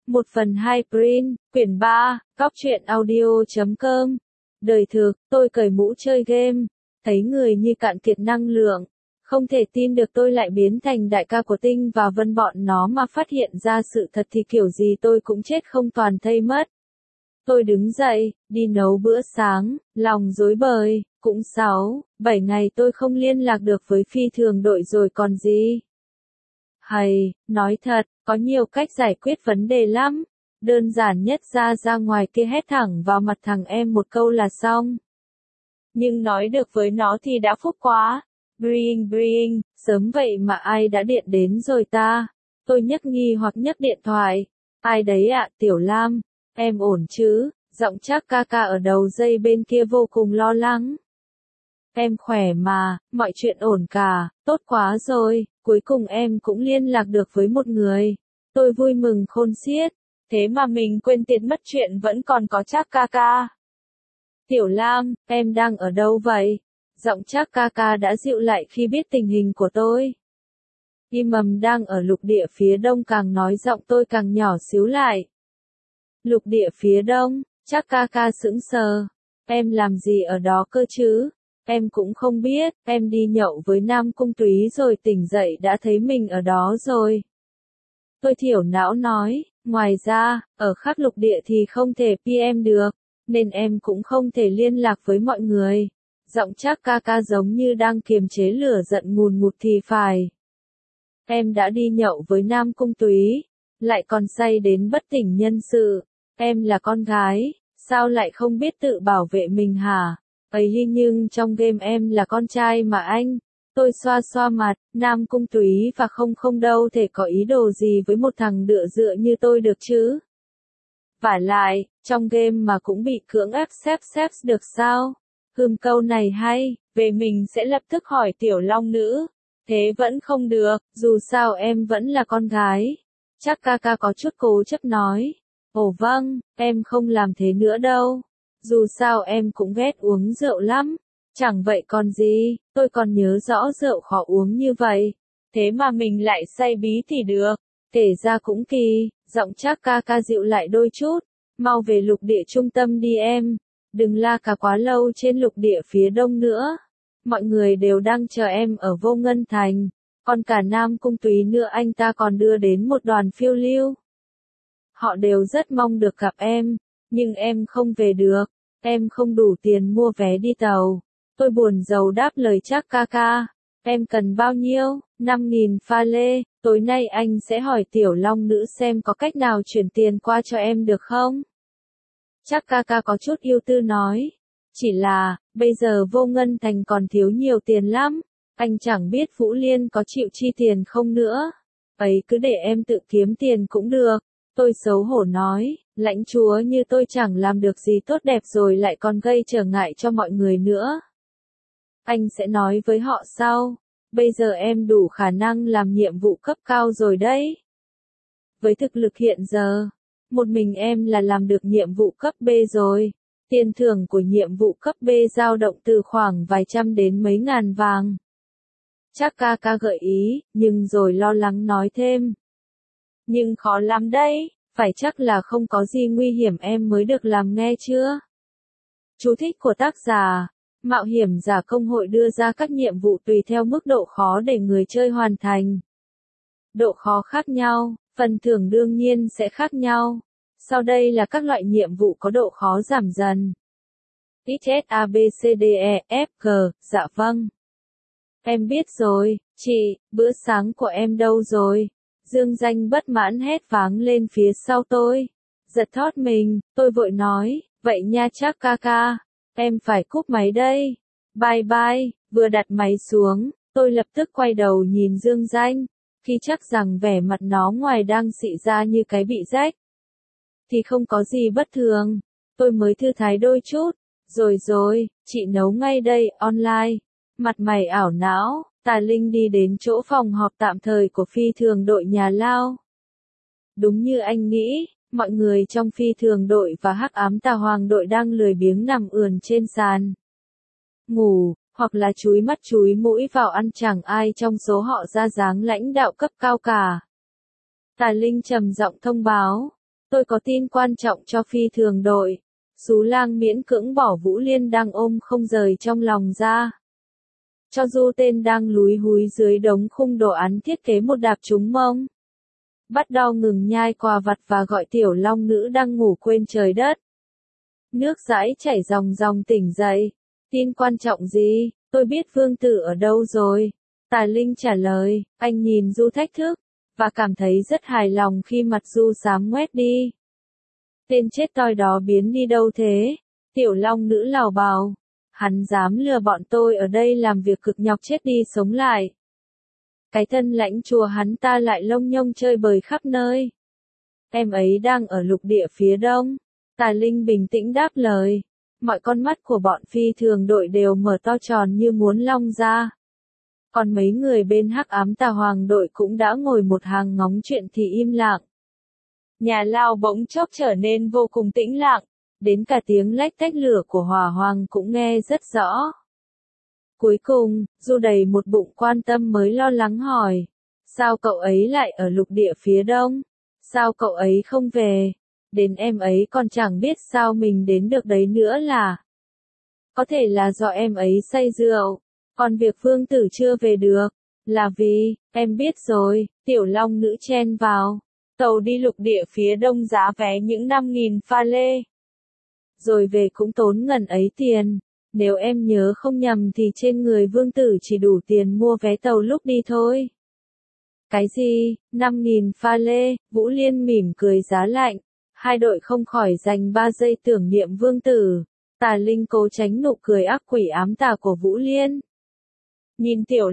1/2 print, quyển 3, góc truyện audio.com. Đời thực, tôi cởi mũ chơi game, thấy người như cạn kiệt năng lượng. Không thể tin được tôi lại biến thành đại ca của Tinh và Vân bọn nó mà phát hiện ra sự thật thì kiểu gì tôi cũng chết không toàn thây mất. Tôi đứng dậy, đi nấu bữa sáng, lòng rối bời, cũng 6-7 ngày tôi không liên lạc được với phi thường đội rồi còn gì. Hay, nói thật, có nhiều cách giải quyết vấn đề lắm. Đơn giản nhất ra ngoài kia hét thẳng vào mặt thằng em một câu là xong. Nhưng nói được với nó thì đã phúc quá. Bring, sớm vậy mà ai đã điện đến rồi ta? Tôi nhấc nghi hoặc nhấc điện thoại. Ai đấy ạ, Tiểu Lam? Em ổn chứ? Giọng chắc ca ở đầu dây bên kia vô cùng lo lắng. Em khỏe mà, mọi chuyện ổn cả, tốt quá rồi, cuối cùng em cũng liên lạc được với một người. Tôi vui mừng khôn xiết, thế mà mình quên tiền mất chuyện vẫn còn có chắc ca. Tiểu Lam, em đang ở đâu vậy? Giọng chắc ca đã dịu lại khi biết tình hình của tôi. Imam đang ở lục địa phía đông, càng nói giọng tôi càng nhỏ xíu lại. Lục địa phía đông, chắc ca sững sờ. Em làm gì ở đó cơ chứ? Em cũng không biết, em đi nhậu với Nam Cung Túy rồi tỉnh dậy đã thấy mình ở đó rồi. Tôi thiểu não nói, ngoài ra, ở khắc lục địa thì không thể PM được, nên em cũng không thể liên lạc với mọi người. Giọng chắc ca giống như đang kiềm chế lửa giận ngùn ngụt thì phải. Em đã đi nhậu với Nam Cung Túy, lại còn say đến bất tỉnh nhân sự. Em là con gái, sao lại không biết tự bảo vệ mình hả? Ấy nhưng trong game em là con trai mà anh. Tôi xoa mặt, Nam Cung Túy và không đâu thể có ý đồ gì với một thằng đựa dựa như tôi được chứ. Vả lại, trong game mà cũng bị cưỡng ép xếp được sao? Câu này hay, về mình sẽ lập tức hỏi Tiểu Long Nữ. Thế vẫn không được, dù sao em vẫn là con gái. Chắc ca có chút cố chấp nói. Ồ vâng, em không làm thế nữa đâu. Dù sao em cũng ghét uống rượu lắm. Chẳng vậy còn gì, tôi còn nhớ rõ rượu khó uống như vậy. Thế mà mình lại say bí thì được. Kể ra cũng kỳ, giọng chắc ca dịu lại đôi chút. Mau về lục địa trung tâm đi em. Đừng la cả quá lâu trên lục địa phía đông nữa. Mọi người đều đang chờ em ở Vô Ngân Thành. Còn cả Nam Cung Túy nữa, anh ta còn đưa đến một đoàn phiêu lưu. Họ đều rất mong được gặp em. Nhưng em không về được. Em không đủ tiền mua vé đi tàu. Tôi buồn rầu đáp lời chắc ca. Em cần bao nhiêu? 5.000 pha lê. Tối nay anh sẽ hỏi Tiểu Long Nữ xem có cách nào chuyển tiền qua cho em được không? Chắc ca có chút ưu tư nói. Chỉ là, bây giờ Vô Ngân Thành còn thiếu nhiều tiền lắm. Anh chẳng biết Vũ Liên có chịu chi tiền không nữa. Ấy cứ để em tự kiếm tiền cũng được. Tôi xấu hổ nói, lãnh chúa như tôi chẳng làm được gì tốt đẹp rồi lại còn gây trở ngại cho mọi người nữa. Anh sẽ nói với họ sau. Bây giờ em đủ khả năng làm nhiệm vụ cấp cao rồi đấy. Với thực lực hiện giờ, một mình em là làm được nhiệm vụ cấp B rồi. Tiền thưởng của nhiệm vụ cấp B dao động từ khoảng vài trăm đến mấy ngàn vàng. Chắc ca gợi ý, nhưng rồi lo lắng nói thêm. Nhưng khó lắm đấy, phải chắc là không có gì nguy hiểm em mới được làm nghe chưa? Chú thích của tác giả. Mạo hiểm giả công hội đưa ra các nhiệm vụ tùy theo mức độ khó để người chơi hoàn thành. Độ khó khác nhau, phần thưởng đương nhiên sẽ khác nhau. Sau đây là các loại nhiệm vụ có độ khó giảm dần. XS A B C D E F G, dạ vâng. Em biết rồi, chị, bữa sáng của em đâu rồi? Dương Danh bất mãn hét váng lên phía sau tôi. Giật thót mình, tôi vội nói, vậy nha chắc ca. Em phải cúp máy đây. Bye, vừa đặt máy xuống, tôi lập tức quay đầu nhìn Dương Danh. Khi chắc rằng vẻ mặt nó ngoài đang xị ra như cái bị rách. Thì không có gì bất thường. Tôi mới thư thái đôi chút. Rồi, chị nấu ngay đây, online. Mặt mày ảo não, Tà Linh đi đến chỗ phòng họp tạm thời của phi thường đội nhà Lao. Đúng như anh nghĩ, mọi người trong phi thường đội và hắc ám tà hoàng đội đang lười biếng nằm ườn trên sàn. Ngủ, hoặc là chúi mắt chúi mũi vào ăn, chẳng ai trong số họ ra dáng lãnh đạo cấp cao cả. Tà Linh trầm giọng thông báo. tôi có tin quan trọng cho phi thường đội. Sú Lang miễn cưỡng bỏ Vũ Liên đang ôm không rời trong lòng ra. Cho Du Tên đang lúi húi dưới đống khung đồ án thiết kế một đạp trúng mông. Bắt đầu ngừng nhai quà vặt và gọi Tiểu Long Nữ đang ngủ quên trời đất. Nước dãi chảy ròng ròng tỉnh dậy. Tin quan trọng gì? Tôi biết Vương Tử ở đâu rồi. Tà Linh trả lời, anh nhìn Du thách thức, và cảm thấy rất hài lòng khi mặt Du xám ngoét đi. Tên chết toi đó biến đi đâu thế? Tiểu Long Nữ lào bào. Hắn dám lừa bọn tôi ở đây làm việc cực nhọc chết đi sống lại. Cái thân lãnh chùa hắn ta lại lông nhông chơi bời khắp nơi. Em ấy đang ở lục địa phía đông. Tà Linh bình tĩnh đáp lời. Mọi con mắt của bọn phi thường đội đều mở to tròn như muốn long ra. Còn mấy người bên hắc ám tà hoàng đội cũng đã ngồi một hàng ngóng chuyện thì im lặng. Nhà lao bỗng chốc trở nên vô cùng tĩnh lặng, đến cả tiếng lách tách lửa của hỏa hoàng cũng nghe rất rõ. Cuối cùng, Du đầy một bụng quan tâm mới lo lắng hỏi. Sao cậu ấy lại ở lục địa phía đông? Sao cậu ấy không về? Đến em ấy còn chẳng biết sao mình đến được đấy nữa là. Có thể là do em ấy say rượu. Còn việc Vương Tử chưa về được, là vì, em biết rồi, Tiểu Long Nữ chen vào. Tàu đi lục địa phía đông giá vé những 5.000 pha lê. Rồi về cũng tốn ngần ấy tiền. Nếu em nhớ không nhầm thì trên người Vương Tử chỉ đủ tiền mua vé tàu lúc đi thôi. Cái gì, 5.000 pha lê, Vũ Liên mỉm cười giá lạnh. Hai đội không khỏi dành 3 giây tưởng niệm Vương Tử. Tà Linh cố tránh nụ cười ác quỷ ám tà của Vũ Liên. Nhìn Tiểu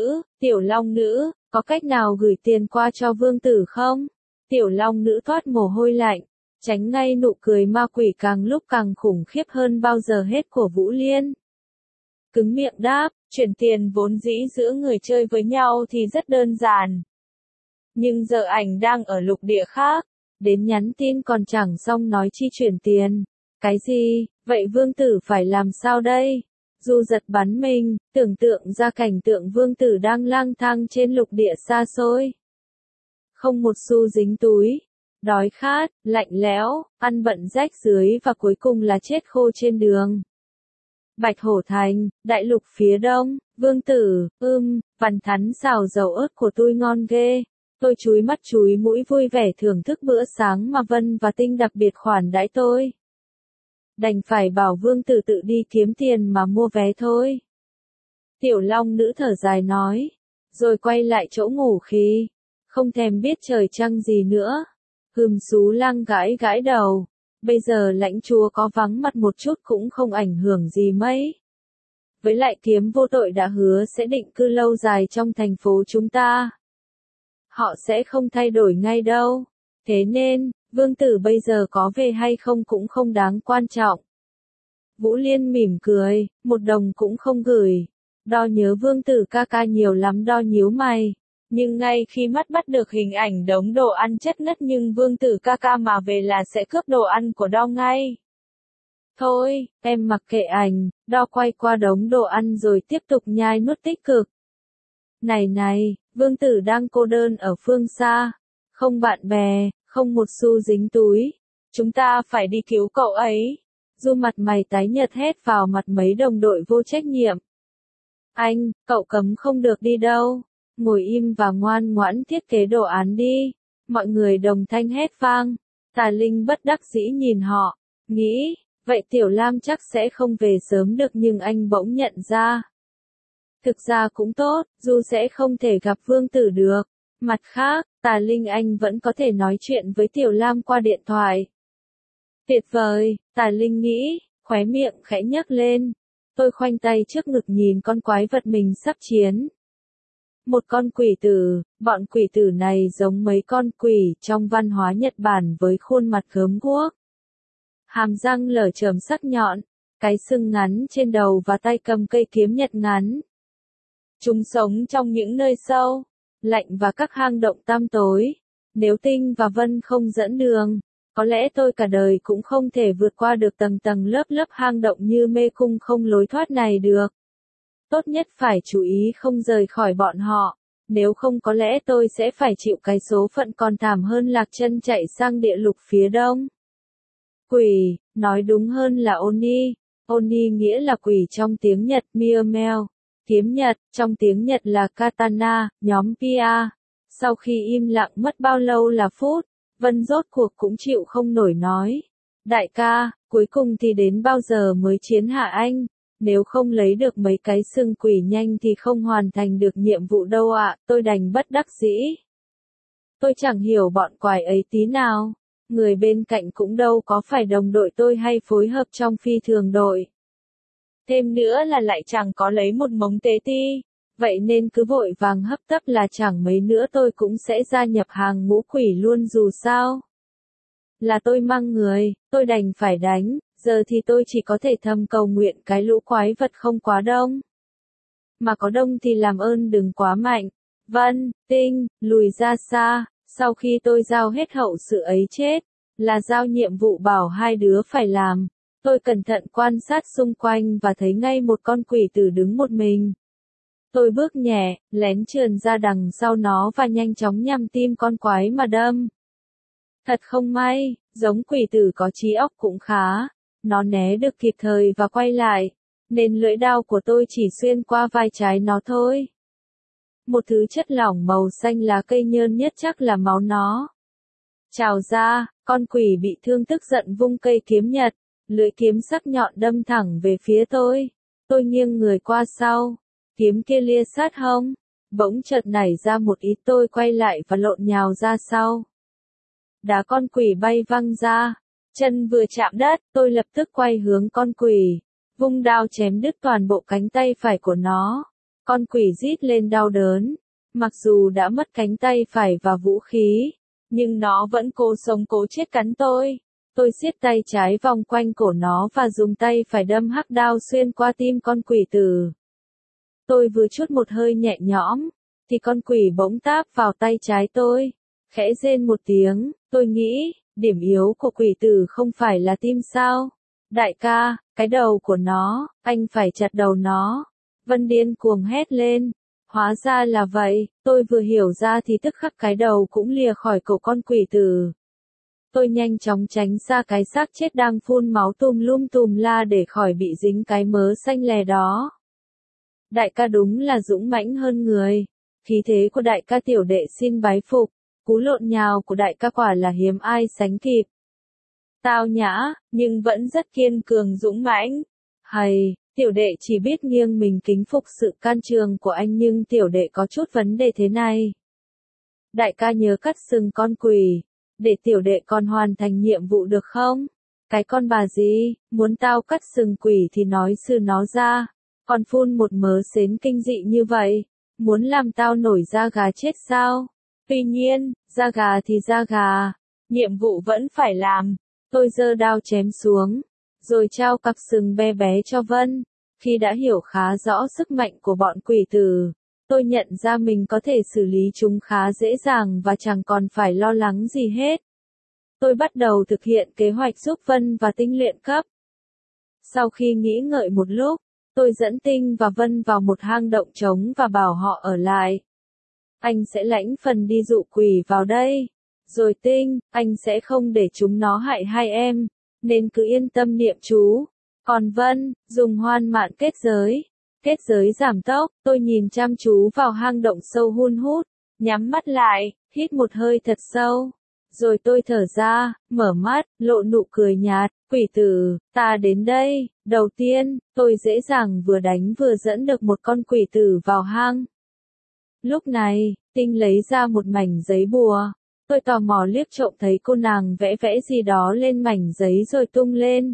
Long Nữ, có cách nào gửi tiền qua cho Vương Tử không? Tiểu Long Nữ toát mồ hôi lạnh, tránh ngay nụ cười ma quỷ càng lúc càng khủng khiếp hơn bao giờ hết của Vũ Liên. Cứng miệng đáp, chuyển tiền vốn dĩ giữa người chơi với nhau thì rất đơn giản. Nhưng giờ ảnh đang ở lục địa khác, đến nhắn tin còn chẳng xong nói chi chuyển tiền. Cái gì, vậy Vương Tử phải làm sao đây? Du giật bắn mình, tưởng tượng ra cảnh tượng Vương Tử đang lang thang trên lục địa xa xôi. Không một xu dính túi, đói khát, lạnh lẽo, ăn bận rách dưới và cuối cùng là chết khô trên đường. Bạch Hổ Thành, đại lục phía đông, Vương Tử, Văn Thắn xào dầu ớt của tôi ngon ghê. Tôi chúi mắt chúi mũi vui vẻ thưởng thức bữa sáng mà Vân và Tinh đặc biệt khoản đãi tôi. Đành phải bảo Vương Tử tự đi kiếm tiền mà mua vé thôi. Tiểu Long Nữ thở dài nói, rồi quay lại chỗ ngủ khi, không thèm biết trời trăng gì nữa. Sú Lang gãi gãi đầu, bây giờ lãnh chúa có vắng mặt một chút cũng không ảnh hưởng gì mấy. Với lại Kiếm Vô Tội đã hứa sẽ định cư lâu dài trong thành phố chúng ta. Họ sẽ không thay đổi ngay đâu. Thế nên, Vương Tử bây giờ có về hay không cũng không đáng quan trọng. Vũ Liên mỉm cười, 1 đồng cũng không gửi. Đo nhớ Vương Tử ca ca nhiều lắm đo nhíu mày. Nhưng ngay khi mắt bắt được hình ảnh đống đồ ăn chất ngất nhưng Vương Tử ca ca mà về là sẽ cướp đồ ăn của Đo ngay. Thôi, em mặc kệ ảnh, Đo quay qua đống đồ ăn rồi tiếp tục nhai nuốt tích cực. Này, Vương Tử đang cô đơn ở phương xa. Không bạn bè, không một xu dính túi. Chúng ta phải đi cứu cậu ấy. Du mặt mày tái nhợt hét vào mặt mấy đồng đội vô trách nhiệm. Anh, cậu cấm không được đi đâu. Ngồi im và ngoan ngoãn thiết kế đồ án đi. Mọi người đồng thanh hét vang. Tà Linh bất đắc dĩ nhìn họ. Nghĩ, vậy Tiểu Lam chắc sẽ không về sớm được nhưng anh bỗng nhận ra. Thực ra cũng tốt, dù sẽ không thể gặp Vương Tử được. Mặt khác, Tà Linh anh vẫn có thể nói chuyện với Tiểu Lam qua điện thoại. Tuyệt vời, Tà Linh nghĩ, khóe miệng khẽ nhấc lên. Tôi khoanh tay trước ngực nhìn con quái vật mình sắp chiến. Một con quỷ tử, bọn quỷ tử này giống mấy con quỷ trong văn hóa Nhật Bản với khuôn mặt gớm guốc. Hàm răng lởm chởm sắc nhọn, cái sừng ngắn trên đầu và tay cầm cây kiếm nhật ngắn. Chúng sống trong những nơi sâu, lạnh và các hang động tăm tối. Nếu Tinh và Vân không dẫn đường, có lẽ tôi cả đời cũng không thể vượt qua được tầng tầng lớp lớp hang động như mê cung không lối thoát này được. Tốt nhất phải chú ý không rời khỏi bọn họ. nếu không có lẽ tôi sẽ phải chịu cái số phận còn thảm hơn lạc chân chạy sang địa lục phía đông. Quỷ, nói đúng hơn là Oni. Oni nghĩa là quỷ trong tiếng Nhật, Miamel, kiếm Nhật, trong tiếng Nhật là katana, nhóm Pia. Sau khi im lặng mất bao lâu là phút, Vân rốt cuộc cũng chịu không nổi nói. Đại ca, cuối cùng thì đến bao giờ mới chiến hạ anh? Nếu không lấy được mấy cái xương quỷ nhanh thì không hoàn thành được nhiệm vụ đâu ạ, tôi đành bất đắc dĩ. Tôi chẳng hiểu bọn quái ấy tí nào. Người bên cạnh cũng đâu có phải đồng đội tôi hay phối hợp trong phi thường đội. Thêm nữa là lại chẳng có lấy một mống tế ti. Vậy nên cứ vội vàng hấp tấp là chẳng mấy nữa tôi cũng sẽ gia nhập hàng ngũ quỷ luôn dù sao. Là tôi mang người, tôi đành phải đánh, giờ thì tôi chỉ có thể thầm cầu nguyện cái lũ quái vật không quá đông. Mà có đông thì làm ơn đừng quá mạnh. Vân, Tinh, lùi ra xa, sau khi tôi giao hết hậu sự ấy chết, là giao nhiệm vụ bảo hai đứa phải làm. Tôi cẩn thận quan sát xung quanh và thấy ngay một con quỷ tử đứng một mình. Tôi bước nhẹ, lén trườn ra đằng sau nó và nhanh chóng nhằm tim con quái mà đâm. Thật không may, giống quỷ tử có trí óc cũng khá. Nó né được kịp thời và quay lại, nên lưỡi đao của tôi chỉ xuyên qua vai trái nó thôi. Một thứ chất lỏng màu xanh lá cây nhơn nhất chắc là máu nó. Trào ra, con quỷ bị thương tức giận vung cây kiếm Nhật, lưỡi kiếm sắc nhọn đâm thẳng về phía tôi. Tôi nghiêng người qua sau, kiếm kia lia sát hông, bỗng chợt nảy ra một ý, tôi quay lại và lộn nhào ra sau. Đá con quỷ bay văng ra, chân vừa chạm đất, tôi lập tức quay hướng con quỷ, vung đao chém đứt toàn bộ cánh tay phải của nó. Con quỷ rít lên đau đớn, mặc dù đã mất cánh tay phải và vũ khí, nhưng nó vẫn cố sống cố chết cắn tôi. Tôi siết tay trái vòng quanh cổ nó và dùng tay phải đâm hắc đao xuyên qua tim con quỷ tử. Tôi vừa trút một hơi nhẹ nhõm, thì con quỷ bỗng táp vào tay trái tôi, khẽ rên một tiếng. Tôi nghĩ, điểm yếu của quỷ tử không phải là tim sao? Đại ca, cái đầu của nó, anh phải chặt đầu nó. Vân điên cuồng hét lên. Hóa ra là vậy, tôi vừa hiểu ra thì tức khắc cái đầu cũng lìa khỏi cổ con quỷ tử. Tôi nhanh chóng tránh xa cái xác chết đang phun máu tùm la để khỏi bị dính cái mớ xanh lè đó. Đại ca đúng là dũng mãnh hơn người. Khí thế của đại ca tiểu đệ xin bái phục. Cú lộn nhào của đại ca quả là hiếm ai sánh kịp. Tao nhã, nhưng vẫn rất kiên cường dũng mãnh. Hay, tiểu đệ chỉ biết nghiêng mình kính phục sự can trường của anh nhưng tiểu đệ có chút vấn đề thế này. Đại ca nhớ cắt sừng con quỷ, để tiểu đệ còn hoàn thành nhiệm vụ được không? Cái con bà gì, muốn tao cắt sừng quỷ thì nói sư nó ra, còn phun một mớ sến kinh dị như vậy, muốn làm tao nổi da gà chết sao? Tuy nhiên, da gà thì da gà, nhiệm vụ vẫn phải làm. Tôi giơ đao chém xuống, rồi trao cặp sừng bé bé cho Vân. Khi đã hiểu khá rõ sức mạnh của bọn quỷ tử, tôi nhận ra mình có thể xử lý chúng khá dễ dàng và chẳng còn phải lo lắng gì hết. Tôi bắt đầu thực hiện kế hoạch giúp Vân và Tinh luyện cấp. Sau khi nghĩ ngợi một lúc, tôi dẫn Tinh và Vân vào một hang động trống và bảo họ ở lại. Anh sẽ lãnh phần đi dụ quỷ vào đây. Rồi Tinh, anh sẽ không để chúng nó hại hai em, nên cứ yên tâm niệm chú. Còn Vân, dùng hoan mạn kết giới giảm tốc. Tôi nhìn chăm chú vào hang động sâu hun hút, nhắm mắt lại, hít một hơi thật sâu. Rồi tôi thở ra, mở mắt, lộ nụ cười nhạt. Quỷ tử, ta đến đây. Đầu tiên, tôi dễ dàng vừa đánh vừa dẫn được một con quỷ tử vào hang. Lúc này, Tinh lấy ra một mảnh giấy bùa. Tôi tò mò liếc trộm thấy cô nàng vẽ vẽ gì đó lên mảnh giấy rồi tung lên.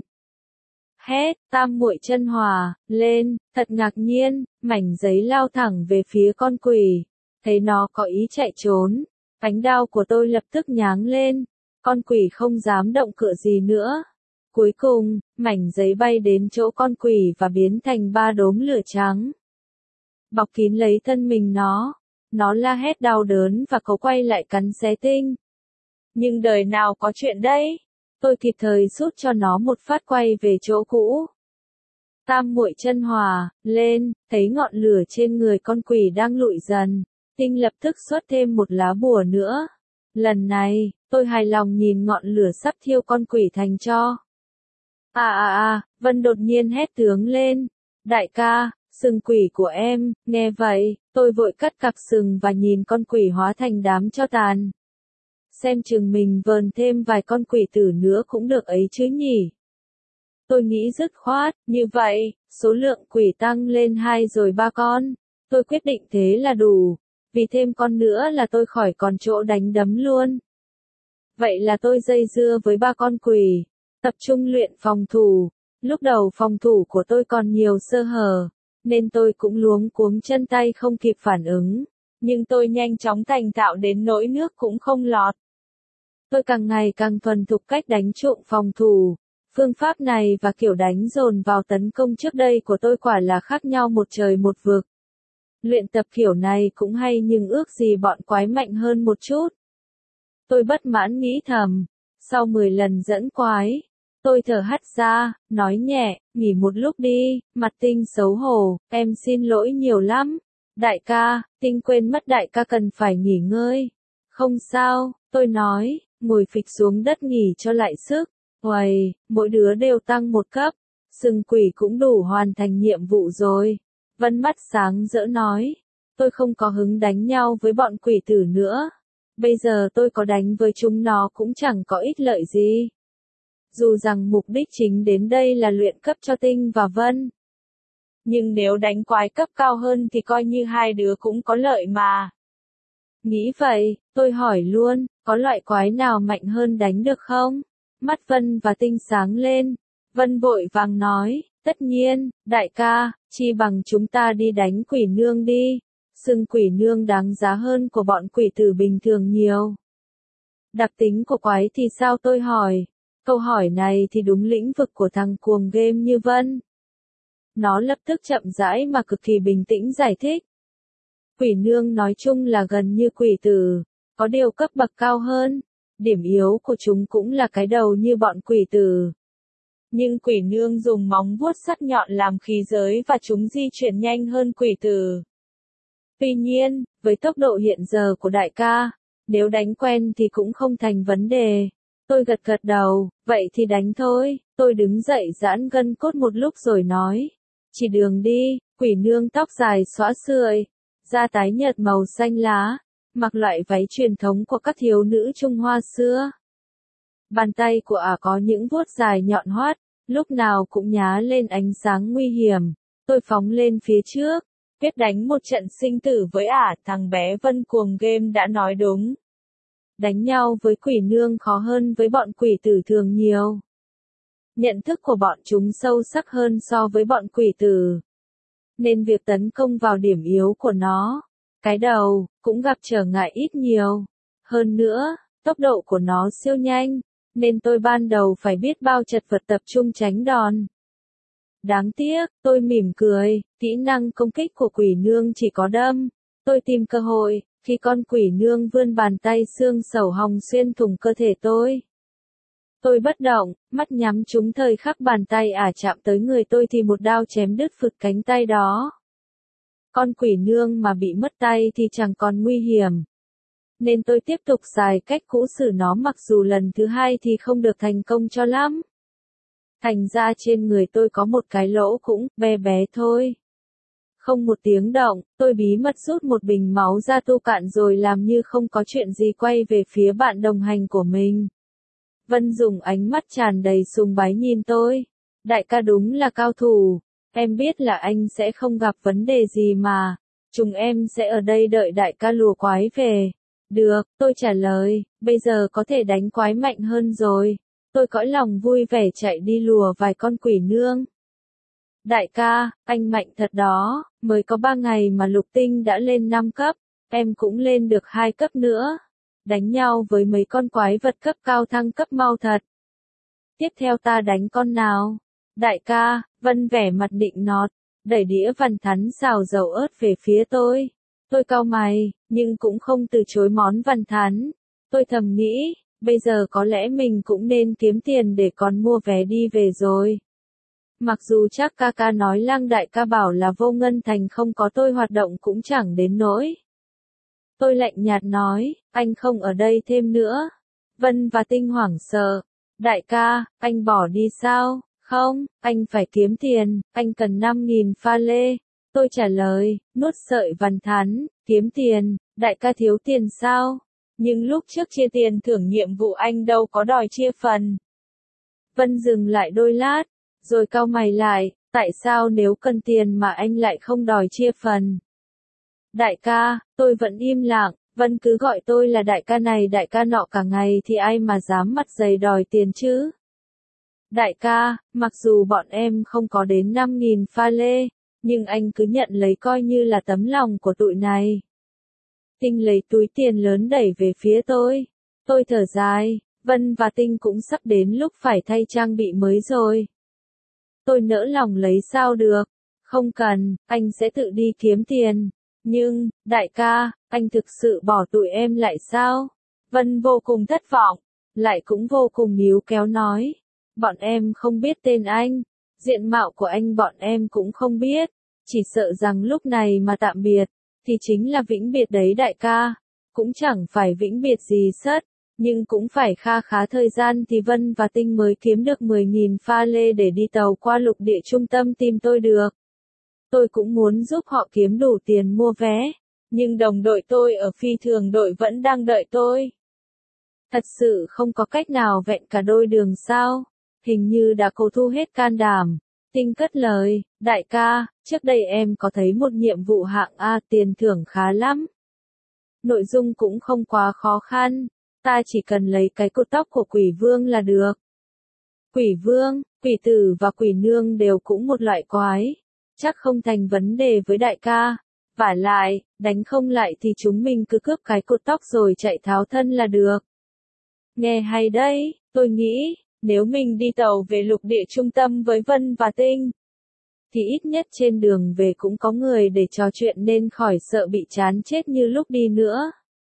Hét, tam muội chân hòa, lên, thật ngạc nhiên, mảnh giấy lao thẳng về phía con quỷ. Thấy nó có ý chạy trốn, cánh đao của tôi lập tức nháng lên. Con quỷ không dám động cựa gì nữa. Cuối cùng, mảnh giấy bay đến chỗ con quỷ và biến thành 3 đốm lửa trắng. Bọc kín lấy thân mình nó. Nó la hét đau đớn và cố quay lại cắn xé Tinh. Nhưng đời nào có chuyện đấy. Tôi kịp thời sút cho nó một phát quay về chỗ cũ. Tam muội chân hòa, lên, thấy ngọn lửa trên người con quỷ đang lụi dần. Tinh lập tức xuất thêm một lá bùa nữa. Lần này, tôi hài lòng nhìn ngọn lửa sắp thiêu con quỷ thành tro. Vân đột nhiên hét tướng lên. Đại ca, sừng quỷ của em, nghe vậy, tôi vội cắt cặp sừng và nhìn con quỷ hóa thành đám tro tàn. Xem chừng mình vờn thêm vài con quỷ tử nữa cũng được ấy chứ nhỉ. Tôi nghĩ dứt khoát, như vậy, số lượng quỷ tăng lên 2 rồi 3 con. Tôi quyết định thế là đủ, vì thêm con nữa là tôi khỏi còn chỗ đánh đấm luôn. Vậy là tôi dây dưa với 3 con quỷ, tập trung luyện phòng thủ. Lúc đầu phòng thủ của tôi còn nhiều sơ hở, nên tôi cũng luống cuống chân tay không kịp phản ứng. Nhưng tôi nhanh chóng thành thạo đến nỗi nước cũng không lọt. Tôi càng ngày càng thuần thục cách đánh trộm phòng thủ. Phương pháp này và kiểu đánh dồn vào tấn công trước đây của tôi quả là khác nhau một trời một vực. Luyện tập kiểu này cũng hay nhưng ước gì bọn quái mạnh hơn một chút. Tôi bất mãn nghĩ thầm. Sau 10 lần dẫn quái, tôi thở hắt ra, nói nhẹ, nghỉ một lúc đi, mặt Tinh xấu hổ, em xin lỗi nhiều lắm. Đại ca, Tinh quên mất đại ca cần phải nghỉ ngơi. Không sao, tôi nói, ngồi phịch xuống đất nghỉ cho lại sức. Uầy, mỗi đứa đều tăng một cấp, sừng quỷ cũng đủ hoàn thành nhiệm vụ rồi. Vân mắt sáng rỡ nói, tôi không có hứng đánh nhau với bọn quỷ tử nữa. Bây giờ tôi có đánh với chúng nó cũng chẳng có ích lợi gì. Dù rằng mục đích chính đến đây là luyện cấp cho Tinh và Vân. Nhưng nếu đánh quái cấp cao hơn thì coi như hai đứa cũng có lợi mà. Nghĩ vậy, tôi hỏi luôn, có loại quái nào mạnh hơn đánh được không? Mắt Vân và Tinh sáng lên. Vân vội vàng nói, tất nhiên, đại ca, chi bằng chúng ta đi đánh quỷ nương đi. Sừng quỷ nương đáng giá hơn của bọn quỷ tử bình thường nhiều. Đặc tính của quái thì sao tôi hỏi? Câu hỏi này thì đúng lĩnh vực của thằng cuồng game như Vân. Nó lập tức chậm rãi mà cực kỳ bình tĩnh giải thích. Quỷ nương nói chung là gần như quỷ tử, có điều cấp bậc cao hơn. Điểm yếu của chúng cũng là cái đầu như bọn quỷ tử. Nhưng quỷ nương dùng móng vuốt sắc nhọn làm khí giới và chúng di chuyển nhanh hơn quỷ tử. Tuy nhiên, với tốc độ hiện giờ của đại ca, nếu đánh quen thì cũng không thành vấn đề. Tôi gật gật đầu, vậy thì đánh thôi. Tôi đứng dậy giãn gân cốt một lúc rồi nói. Chỉ đường đi, quỷ nương tóc dài xõa sườn, da tái nhợt màu xanh lá, mặc loại váy truyền thống của các thiếu nữ Trung Hoa xưa. Bàn tay của ả có những vuốt dài nhọn hoắt, lúc nào cũng nhá lên ánh sáng nguy hiểm. Tôi phóng lên phía trước, quyết đánh một trận sinh tử với ả. Thằng bé Vân cuồng game đã nói đúng. Đánh nhau với quỷ nương khó hơn với bọn quỷ tử thường nhiều. Nhận thức của bọn chúng sâu sắc hơn so với bọn quỷ tử. Nên việc tấn công vào điểm yếu của nó, cái đầu, cũng gặp trở ngại ít nhiều. Hơn nữa, tốc độ của nó siêu nhanh, nên tôi ban đầu phải biết bao chật vật tập trung tránh đòn. Đáng tiếc, tôi mỉm cười, kỹ năng công kích của quỷ nương chỉ có đâm. Tôi tìm cơ hội, khi con quỷ nương vươn bàn tay xương sầu hồng xuyên thủng cơ thể tôi. Tôi bất động, mắt nhắm trúng thời khắc bàn tay ả chạm tới người tôi thì một đao chém đứt phực cánh tay đó. Con quỷ nương mà bị mất tay thì chẳng còn nguy hiểm. Nên tôi tiếp tục xài cách cũ xử nó mặc dù lần thứ hai thì không được thành công cho lắm. Thành ra trên người tôi có một cái lỗ cũng bé bé thôi. Không một tiếng động, tôi bí mật rút một bình máu ra tu cạn rồi làm như không có chuyện gì quay về phía bạn đồng hành của mình. Vân dùng ánh mắt tràn đầy sùng bái nhìn tôi. Đại ca đúng là cao thủ. Em biết là anh sẽ không gặp vấn đề gì mà. Chúng em sẽ ở đây đợi đại ca lùa quái về. Được, tôi trả lời, bây giờ có thể đánh quái mạnh hơn rồi. Tôi cõi lòng vui vẻ chạy đi lùa vài con quỷ nương. Đại ca, anh mạnh thật đó, mới có 3 ngày mà Lục Tinh đã lên 5 cấp, em cũng lên được 2 cấp nữa. Đánh nhau với mấy con quái vật cấp cao thăng cấp mau thật. Tiếp theo ta đánh con nào? Đại ca, Vân vẻ mặt định nọt, đẩy đĩa vằn thắn xào dầu ớt về phía tôi. Tôi cau mày, nhưng cũng không từ chối món vằn thắn. Tôi thầm nghĩ, bây giờ có lẽ mình cũng nên kiếm tiền để còn mua vé đi về rồi. Mặc dù chắc ca ca nói Lăng đại ca bảo là Vô Ngân Thành không có tôi hoạt động cũng chẳng đến nỗi. Tôi lạnh nhạt nói, anh không ở đây thêm nữa. Vân và Tinh hoảng sợ. Đại ca, anh bỏ đi sao? Không, anh phải kiếm tiền, anh cần 5.000 pha lê. Tôi trả lời, nuốt sợi vằn thắn, kiếm tiền, đại ca thiếu tiền sao? Nhưng lúc trước chia tiền thưởng nhiệm vụ anh đâu có đòi chia phần. Vân dừng lại đôi lát, rồi cau mày lại, tại sao nếu cần tiền mà anh lại không đòi chia phần? Đại ca, tôi vẫn im lặng, Vân cứ gọi tôi là đại ca này đại ca nọ cả ngày thì ai mà dám mặt dày đòi tiền chứ? Đại ca, mặc dù bọn em không có đến 5.000 pha lê, nhưng anh cứ nhận lấy coi như là tấm lòng của tụi này. Tinh lấy túi tiền lớn đẩy về phía tôi. Tôi thở dài, Vân và Tinh cũng sắp đến lúc phải thay trang bị mới rồi. Tôi nỡ lòng lấy sao được. Không cần, anh sẽ tự đi kiếm tiền. Nhưng, đại ca, anh thực sự bỏ tụi em lại sao? Vân vô cùng thất vọng, lại cũng vô cùng níu kéo nói. Bọn em không biết tên anh, diện mạo của anh bọn em cũng không biết, chỉ sợ rằng lúc này mà tạm biệt, thì chính là vĩnh biệt đấy đại ca. Cũng chẳng phải vĩnh biệt gì sất, nhưng cũng phải kha khá thời gian thì Vân và Tinh mới kiếm được 10.000 pha lê để đi tàu qua lục địa trung tâm tìm tôi được. Tôi cũng muốn giúp họ kiếm đủ tiền mua vé, nhưng đồng đội tôi ở phi thường đội vẫn đang đợi tôi. Thật sự không có cách nào vẹn cả đôi đường sao? Hình như đã cố thu hết can đảm. Tinh cất lời, đại ca, trước đây em có thấy một nhiệm vụ hạng A tiền thưởng khá lắm. Nội dung cũng không quá khó khăn, ta chỉ cần lấy cái cột tóc của quỷ vương là được. Quỷ vương, quỷ tử và quỷ nương đều cũng một loại quái, chắc không thành vấn đề với đại ca. Vả lại, đánh không lại thì chúng mình cứ cướp cái cột tóc rồi chạy tháo thân là được. Nghe hay đấy, tôi nghĩ, nếu mình đi tàu về lục địa trung tâm với Vân và Tinh, thì ít nhất trên đường về cũng có người để trò chuyện nên khỏi sợ bị chán chết như lúc đi nữa.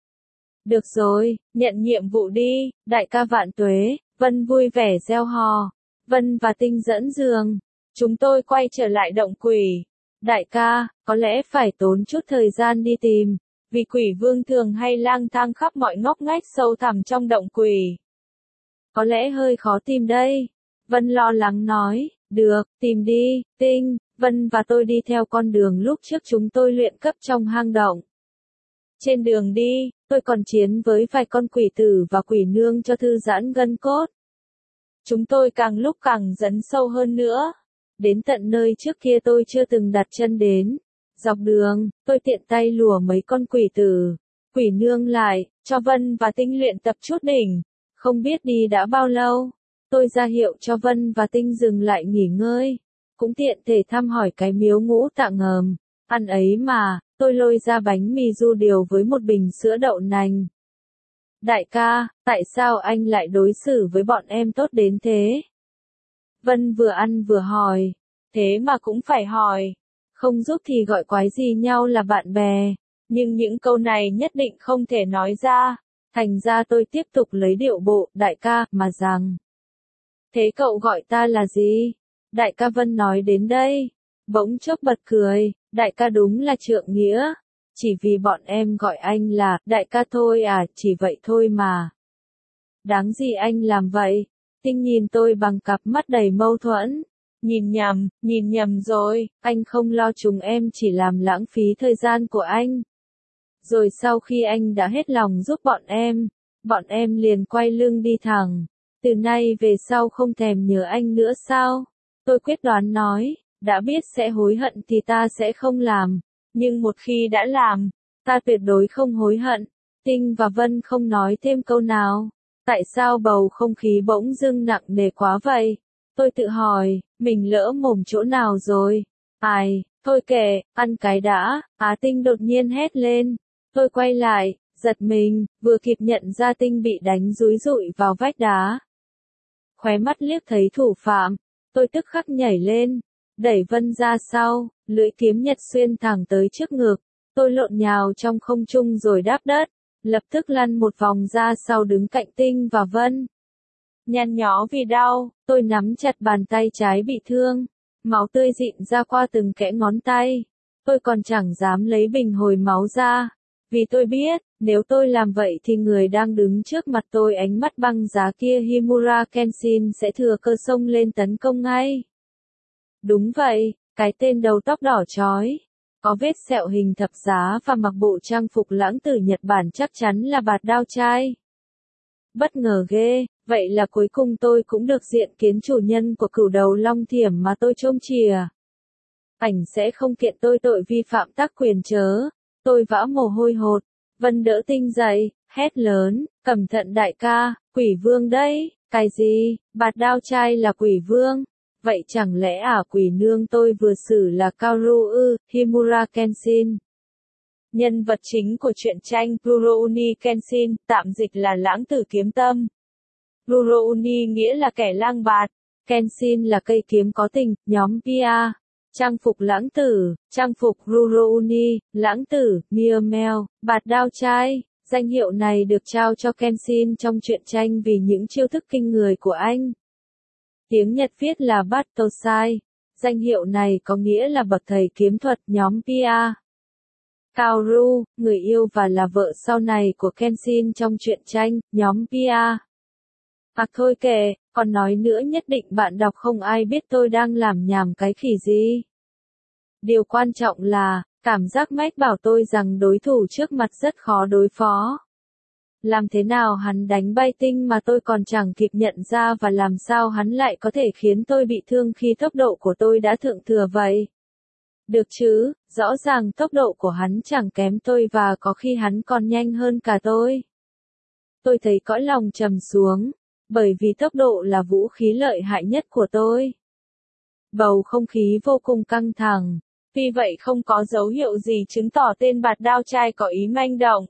Được rồi, nhận nhiệm vụ đi, đại ca vạn tuế, Vân vui vẻ reo hò. Vân và Tinh dẫn giường, chúng tôi quay trở lại động quỷ. Đại ca, có lẽ phải tốn chút thời gian đi tìm, vì quỷ vương thường hay lang thang khắp mọi ngóc ngách sâu thẳm trong động quỷ. Có lẽ hơi khó tìm đây. Vân lo lắng nói, được, tìm đi, Tinh. Vân và tôi đi theo con đường lúc trước chúng tôi luyện cấp trong hang động. Trên đường đi, tôi còn chiến với vài con quỷ tử và quỷ nương cho thư giãn gân cốt. Chúng tôi càng lúc càng dấn sâu hơn nữa. Đến tận nơi trước kia tôi chưa từng đặt chân đến. Dọc đường, tôi tiện tay lùa mấy con quỷ tử, quỷ nương lại, cho Vân và Tinh luyện tập chút đỉnh. Không biết đi đã bao lâu, tôi ra hiệu cho Vân và Tinh dừng lại nghỉ ngơi. Cũng tiện thể thăm hỏi cái miếu ngũ tạng ngầm. Ăn ấy mà, tôi lôi ra bánh mì du điều với một bình sữa đậu nành. Đại ca, tại sao anh lại đối xử với bọn em tốt đến thế? Vân vừa ăn vừa hỏi. Thế mà cũng phải hỏi. Không giúp thì gọi quái gì nhau là bạn bè. Nhưng những câu này nhất định không thể nói ra. Thành ra tôi tiếp tục lấy điệu bộ, đại ca, mà rằng. Thế cậu gọi ta là gì? Đại ca Vân nói đến đây. Bỗng chốc bật cười, đại ca đúng là trượng nghĩa. Chỉ vì bọn em gọi anh là, đại ca thôi à, chỉ vậy thôi mà. Đáng gì anh làm vậy? Tinh nhìn tôi bằng cặp mắt đầy mâu thuẫn. Nhìn nhầm rồi, anh không lo chúng em chỉ làm lãng phí thời gian của anh. Rồi sau khi anh đã hết lòng giúp bọn em liền quay lưng đi thẳng. Từ nay về sau không thèm nhớ anh nữa sao? Tôi quyết đoán nói, đã biết sẽ hối hận thì ta sẽ không làm. Nhưng một khi đã làm, ta tuyệt đối không hối hận. Tinh và Vân không nói thêm câu nào. Tại sao bầu không khí bỗng dưng nặng nề quá vậy? Tôi tự hỏi, mình lỡ mồm chỗ nào rồi? Ai, thôi kệ, ăn cái đã. Tinh đột nhiên hét lên. Tôi quay lại, giật mình, vừa kịp nhận ra Tinh bị đánh dúi dụi vào vách đá. Khóe mắt liếc thấy thủ phạm, tôi tức khắc nhảy lên, đẩy Vân ra sau, lưỡi kiếm nhật xuyên thẳng tới trước ngực. Tôi lộn nhào trong không trung rồi đáp đất, lập tức lăn một vòng ra sau đứng cạnh Tinh và Vân. Nhăn nhó vì đau, tôi nắm chặt bàn tay trái bị thương, máu tươi rịn ra qua từng kẽ ngón tay. Tôi còn chẳng dám lấy bình hồi máu ra, Vì tôi biết, nếu tôi làm vậy thì người đang đứng trước mặt tôi ánh mắt băng giá kia Himura Kenshin sẽ thừa cơ xông lên tấn công ngay. Đúng vậy, cái tên đầu tóc đỏ chói, có vết sẹo hình thập giá và mặc bộ trang phục lãng tử Nhật Bản chắc chắn là Bạt Đao Trai. Bất ngờ ghê, vậy là cuối cùng tôi cũng được diện kiến chủ nhân của cửu đầu long thiểm mà tôi trông chìa. Ảnh sẽ không kiện tôi tội vi phạm tác quyền chớ. Tôi vã mồ hôi hột. Vân đỡ Tinh dậy, hét lớn, cẩn thận đại ca, quỷ vương đấy. Cái gì, Bạt Đao Trai là quỷ vương? Vậy chẳng lẽ quỷ nương tôi vừa xử là Kaoru ư? Himura Kenshin. Nhân vật chính của truyện tranh Rurouni Kenshin, tạm dịch là lãng tử kiếm tâm. Rurouni nghĩa là kẻ lang bạt, Kenshin là cây kiếm có tình, nhóm Pia. Trang phục lãng tử, trang phục Rurouni, lãng tử, Miamel, Bạt Đao Trai. Danh hiệu này được trao cho Kenshin trong truyện tranh vì những chiêu thức kinh người của anh. Tiếng Nhật viết là Battosai. Danh hiệu này có nghĩa là bậc thầy kiếm thuật nhóm Pia. Kaoru, người yêu và là vợ sau này của Kenshin trong truyện tranh, nhóm Pia. Thôi kệ, còn nói nữa nhất định bạn đọc không ai biết tôi đang làm nhảm cái khỉ gì. Điều quan trọng là, cảm giác mách bảo tôi rằng đối thủ trước mặt rất khó đối phó. Làm thế nào hắn đánh bay Tinh mà tôi còn chẳng kịp nhận ra và làm sao hắn lại có thể khiến tôi bị thương khi tốc độ của tôi đã thượng thừa vậy? Được chứ, rõ ràng tốc độ của hắn chẳng kém tôi và có khi hắn còn nhanh hơn cả tôi. Tôi thấy cõi lòng trầm xuống, bởi vì tốc độ là vũ khí lợi hại nhất của tôi. Bầu không khí vô cùng căng thẳng, vì vậy không có dấu hiệu gì chứng tỏ tên Bạt Đao Trai có ý manh động.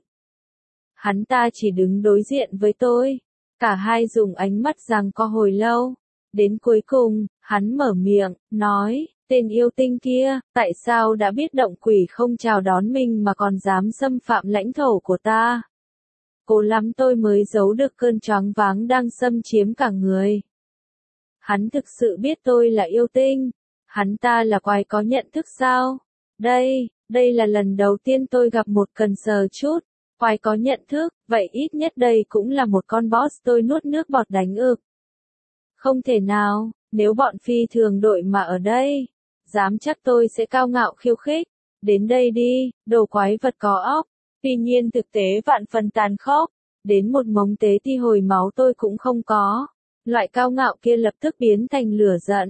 Hắn ta chỉ đứng đối diện với tôi, cả hai dùng ánh mắt giằng co hồi lâu. Đến cuối cùng, hắn mở miệng, nói, tên yêu tinh kia, tại sao đã biết động quỷ không chào đón mình mà còn dám xâm phạm lãnh thổ của ta? Cố lắm tôi mới giấu được cơn choáng váng đang xâm chiếm cả người. Hắn thực sự biết tôi là yêu tinh. Hắn ta là quái có nhận thức sao? Đây là lần đầu tiên tôi gặp một cần sờ chút. Quái có nhận thức, vậy ít nhất đây cũng là một con boss tôi nuốt nước bọt đánh ực. Không thể nào, nếu bọn phi thường đội mà ở đây, dám chắc tôi sẽ cao ngạo khiêu khích. Đến đây đi, đồ quái vật có óc. Tuy nhiên thực tế vạn phần tàn khốc, đến một mống tế thi hồi máu tôi cũng không có. Loại cao ngạo kia lập tức biến thành lửa giận.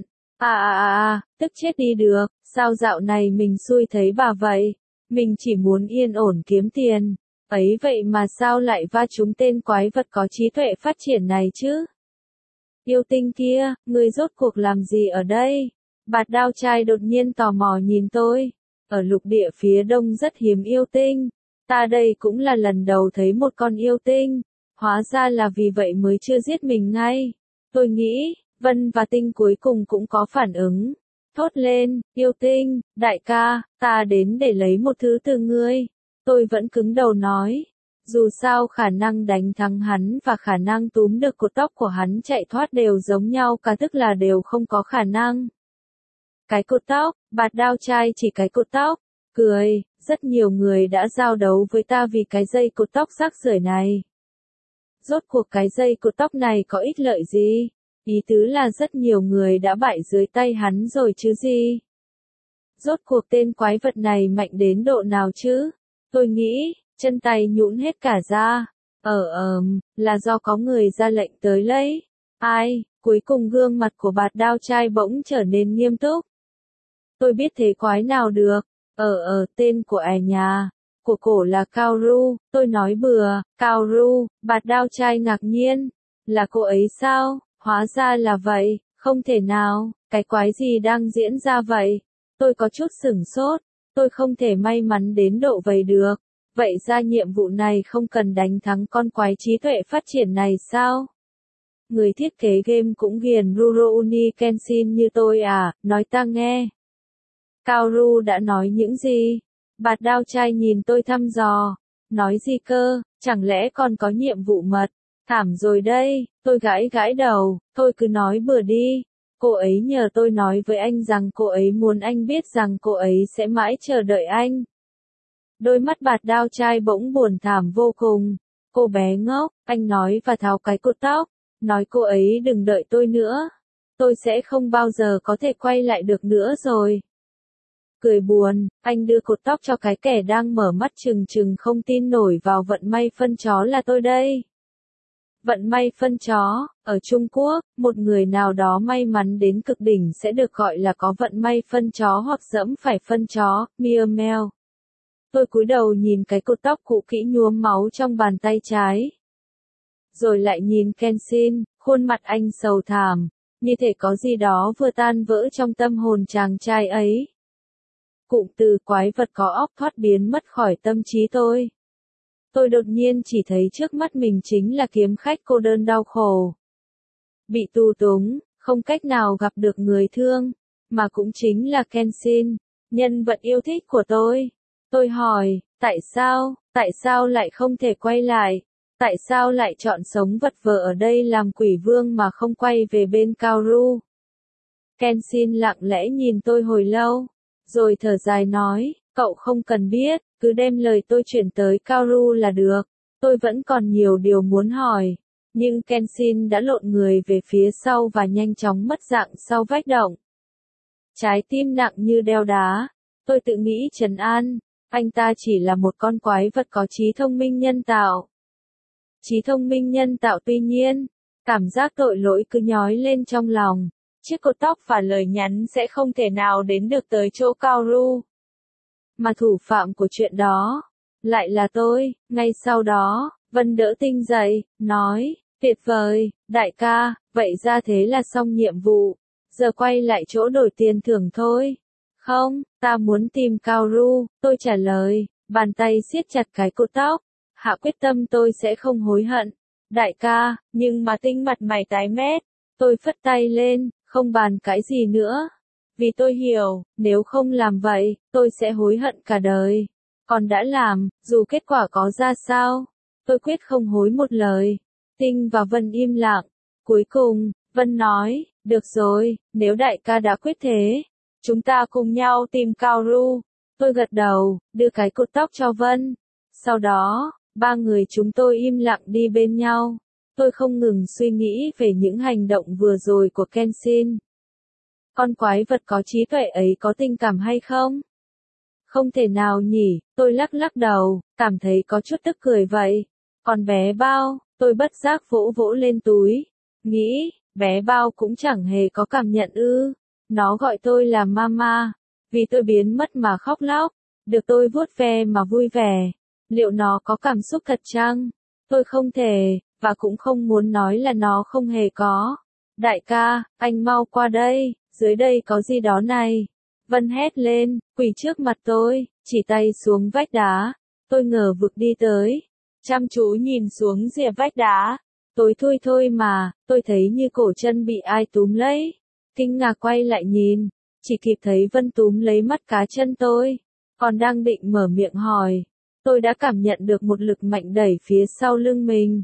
Tức chết đi được, sao dạo này mình xui thấy bà vậy? Mình chỉ muốn yên ổn kiếm tiền. Ấy vậy mà sao lại va trúng tên quái vật có trí tuệ phát triển này chứ? Yêu tinh kia, ngươi rốt cuộc làm gì ở đây? Bạt Đao Trai đột nhiên tò mò nhìn tôi. Ở lục địa phía đông rất hiếm yêu tinh. Ta đây cũng là lần đầu thấy một con yêu tinh. Hóa ra là vì vậy mới chưa giết mình ngay. Tôi nghĩ, Vân và Tinh cuối cùng cũng có phản ứng. Thốt lên, yêu tinh, đại ca, ta đến để lấy một thứ từ ngươi. Tôi vẫn cứng đầu nói. Dù sao khả năng đánh thắng hắn và khả năng túm được cột tóc của hắn chạy thoát đều giống nhau cả, tức là đều không có khả năng. Cái cột tóc, Bạt Đao Trai chỉ cái cột tóc. Cười, rất nhiều người đã giao đấu với ta vì cái dây cột tóc rác rưởi này. Rốt cuộc cái dây cột tóc này có ích lợi gì? Ý tứ là rất nhiều người đã bại dưới tay hắn rồi chứ gì? Rốt cuộc tên quái vật này mạnh đến độ nào chứ? Tôi nghĩ, chân tay nhũn hết cả ra. Là do có người ra lệnh tới lấy. Ai, cuối cùng gương mặt của Bạt Đao Trai bỗng trở nên nghiêm túc. Tôi biết thế quái nào được. Tên của nhà. Của cổ là Kaoru, tôi nói bừa, Kaoru, Bạt Đao Trai ngạc nhiên. Là cô ấy sao? Hóa ra là vậy, không thể nào, cái quái gì đang diễn ra vậy? Tôi có chút sửng sốt, tôi không thể may mắn đến độ vậy được. Vậy ra nhiệm vụ này không cần đánh thắng con quái trí tuệ phát triển này sao? Người thiết kế game cũng ghiền Rurouni Kenshin như tôi nói ta nghe. Kaoru đã nói những gì? Bạt Đao Trai nhìn tôi thăm dò. Nói gì cơ, chẳng lẽ còn có nhiệm vụ mật? Thảm rồi đây, tôi gãi đầu, thôi cứ nói bừa đi. Cô ấy nhờ tôi nói với anh rằng cô ấy muốn anh biết rằng cô ấy sẽ mãi chờ đợi anh. Đôi mắt bạt đao trai bỗng buồn thảm vô cùng. Cô bé ngốc, anh nói và tháo cái cột tóc, nói cô ấy đừng đợi tôi nữa. Tôi sẽ không bao giờ có thể quay lại được nữa rồi. Cười buồn, anh đưa cột tóc cho cái kẻ đang mở mắt trừng trừng không tin nổi vào vận may phân chó là tôi đây. Vận may phân chó, ở Trung Quốc, một người nào đó may mắn đến cực đỉnh sẽ được gọi là có vận may phân chó hoặc dẫm phải phân chó, meow meow. Tôi cúi đầu nhìn cái cột tóc cũ kỹ nhuốm máu trong bàn tay trái. Rồi lại nhìn Kenshin, khuôn mặt anh sầu thảm, như thể có gì đó vừa tan vỡ trong tâm hồn chàng trai ấy. Cụm từ quái vật có óc thoát biến mất khỏi tâm trí tôi. Tôi đột nhiên chỉ thấy trước mắt mình chính là kiếm khách cô đơn đau khổ. Bị tù túng, không cách nào gặp được người thương, mà cũng chính là Kenshin, nhân vật yêu thích của tôi. Tôi hỏi, tại sao lại không thể quay lại? Tại sao lại chọn sống vật vờ ở đây làm quỷ vương mà không quay về bên Kaoru? Kenshin lặng lẽ nhìn tôi hồi lâu, rồi thở dài nói, cậu không cần biết, cứ đem lời tôi chuyển tới Kaoru là được. Tôi vẫn còn nhiều điều muốn hỏi, nhưng Kenshin đã lộn người về phía sau và nhanh chóng mất dạng sau vách động. Trái tim nặng như đeo đá, tôi tự nghĩ trấn an, anh ta chỉ là một con quái vật có trí thông minh nhân tạo. Trí thông minh nhân tạo tuy nhiên, cảm giác tội lỗi cứ nhói lên trong lòng. Chiếc cột tóc và lời nhắn sẽ không thể nào đến được tới chỗ Kaoru. Mà thủ phạm của chuyện đó, lại là tôi. Ngay sau đó, Vân đỡ Tinh dậy, nói, tuyệt vời, đại ca, vậy ra thế là xong nhiệm vụ. Giờ quay lại chỗ đổi tiền thưởng thôi. Không, ta muốn tìm Kaoru, tôi trả lời, bàn tay siết chặt cái cột tóc. Hạ quyết tâm tôi sẽ không hối hận. Đại ca, nhưng mà Tinh mặt mày tái mét. Tôi phất tay lên, không bàn cãi gì nữa. Vì tôi hiểu, nếu không làm vậy, tôi sẽ hối hận cả đời. Còn đã làm, dù kết quả có ra sao, tôi quyết không hối một lời. Tinh và Vân im lặng. Cuối cùng, Vân nói, được rồi, nếu đại ca đã quyết thế, chúng ta cùng nhau tìm Kaoru. Tôi gật đầu, đưa cái cột tóc cho Vân. Sau đó, ba người chúng tôi im lặng đi bên nhau. Tôi không ngừng suy nghĩ về những hành động vừa rồi của Kenshin. Con quái vật có trí tuệ ấy có tình cảm hay không? Không thể nào nhỉ, tôi lắc lắc đầu, cảm thấy có chút tức cười vậy. Còn bé Bao, tôi bất giác vỗ vỗ lên túi. Nghĩ, bé Bao cũng chẳng hề có cảm nhận ư. Nó gọi tôi là mama, vì tôi biến mất mà khóc lóc. Được tôi vuốt ve mà vui vẻ. Liệu nó có cảm xúc thật chăng? Tôi không thể, và cũng không muốn nói là nó không hề có. Đại ca, anh mau qua đây, dưới đây có gì đó này. Vân hét lên, quỳ trước mặt tôi, chỉ tay xuống vách đá. Tôi ngờ vực đi tới, chăm chú nhìn xuống rìa vách đá. Tối thui thôi mà, tôi thấy như cổ chân bị ai túm lấy. Kinh ngạc quay lại nhìn, chỉ kịp thấy Vân túm lấy mắt cá chân tôi. Còn đang định mở miệng hỏi, tôi đã cảm nhận được một lực mạnh đẩy phía sau lưng mình.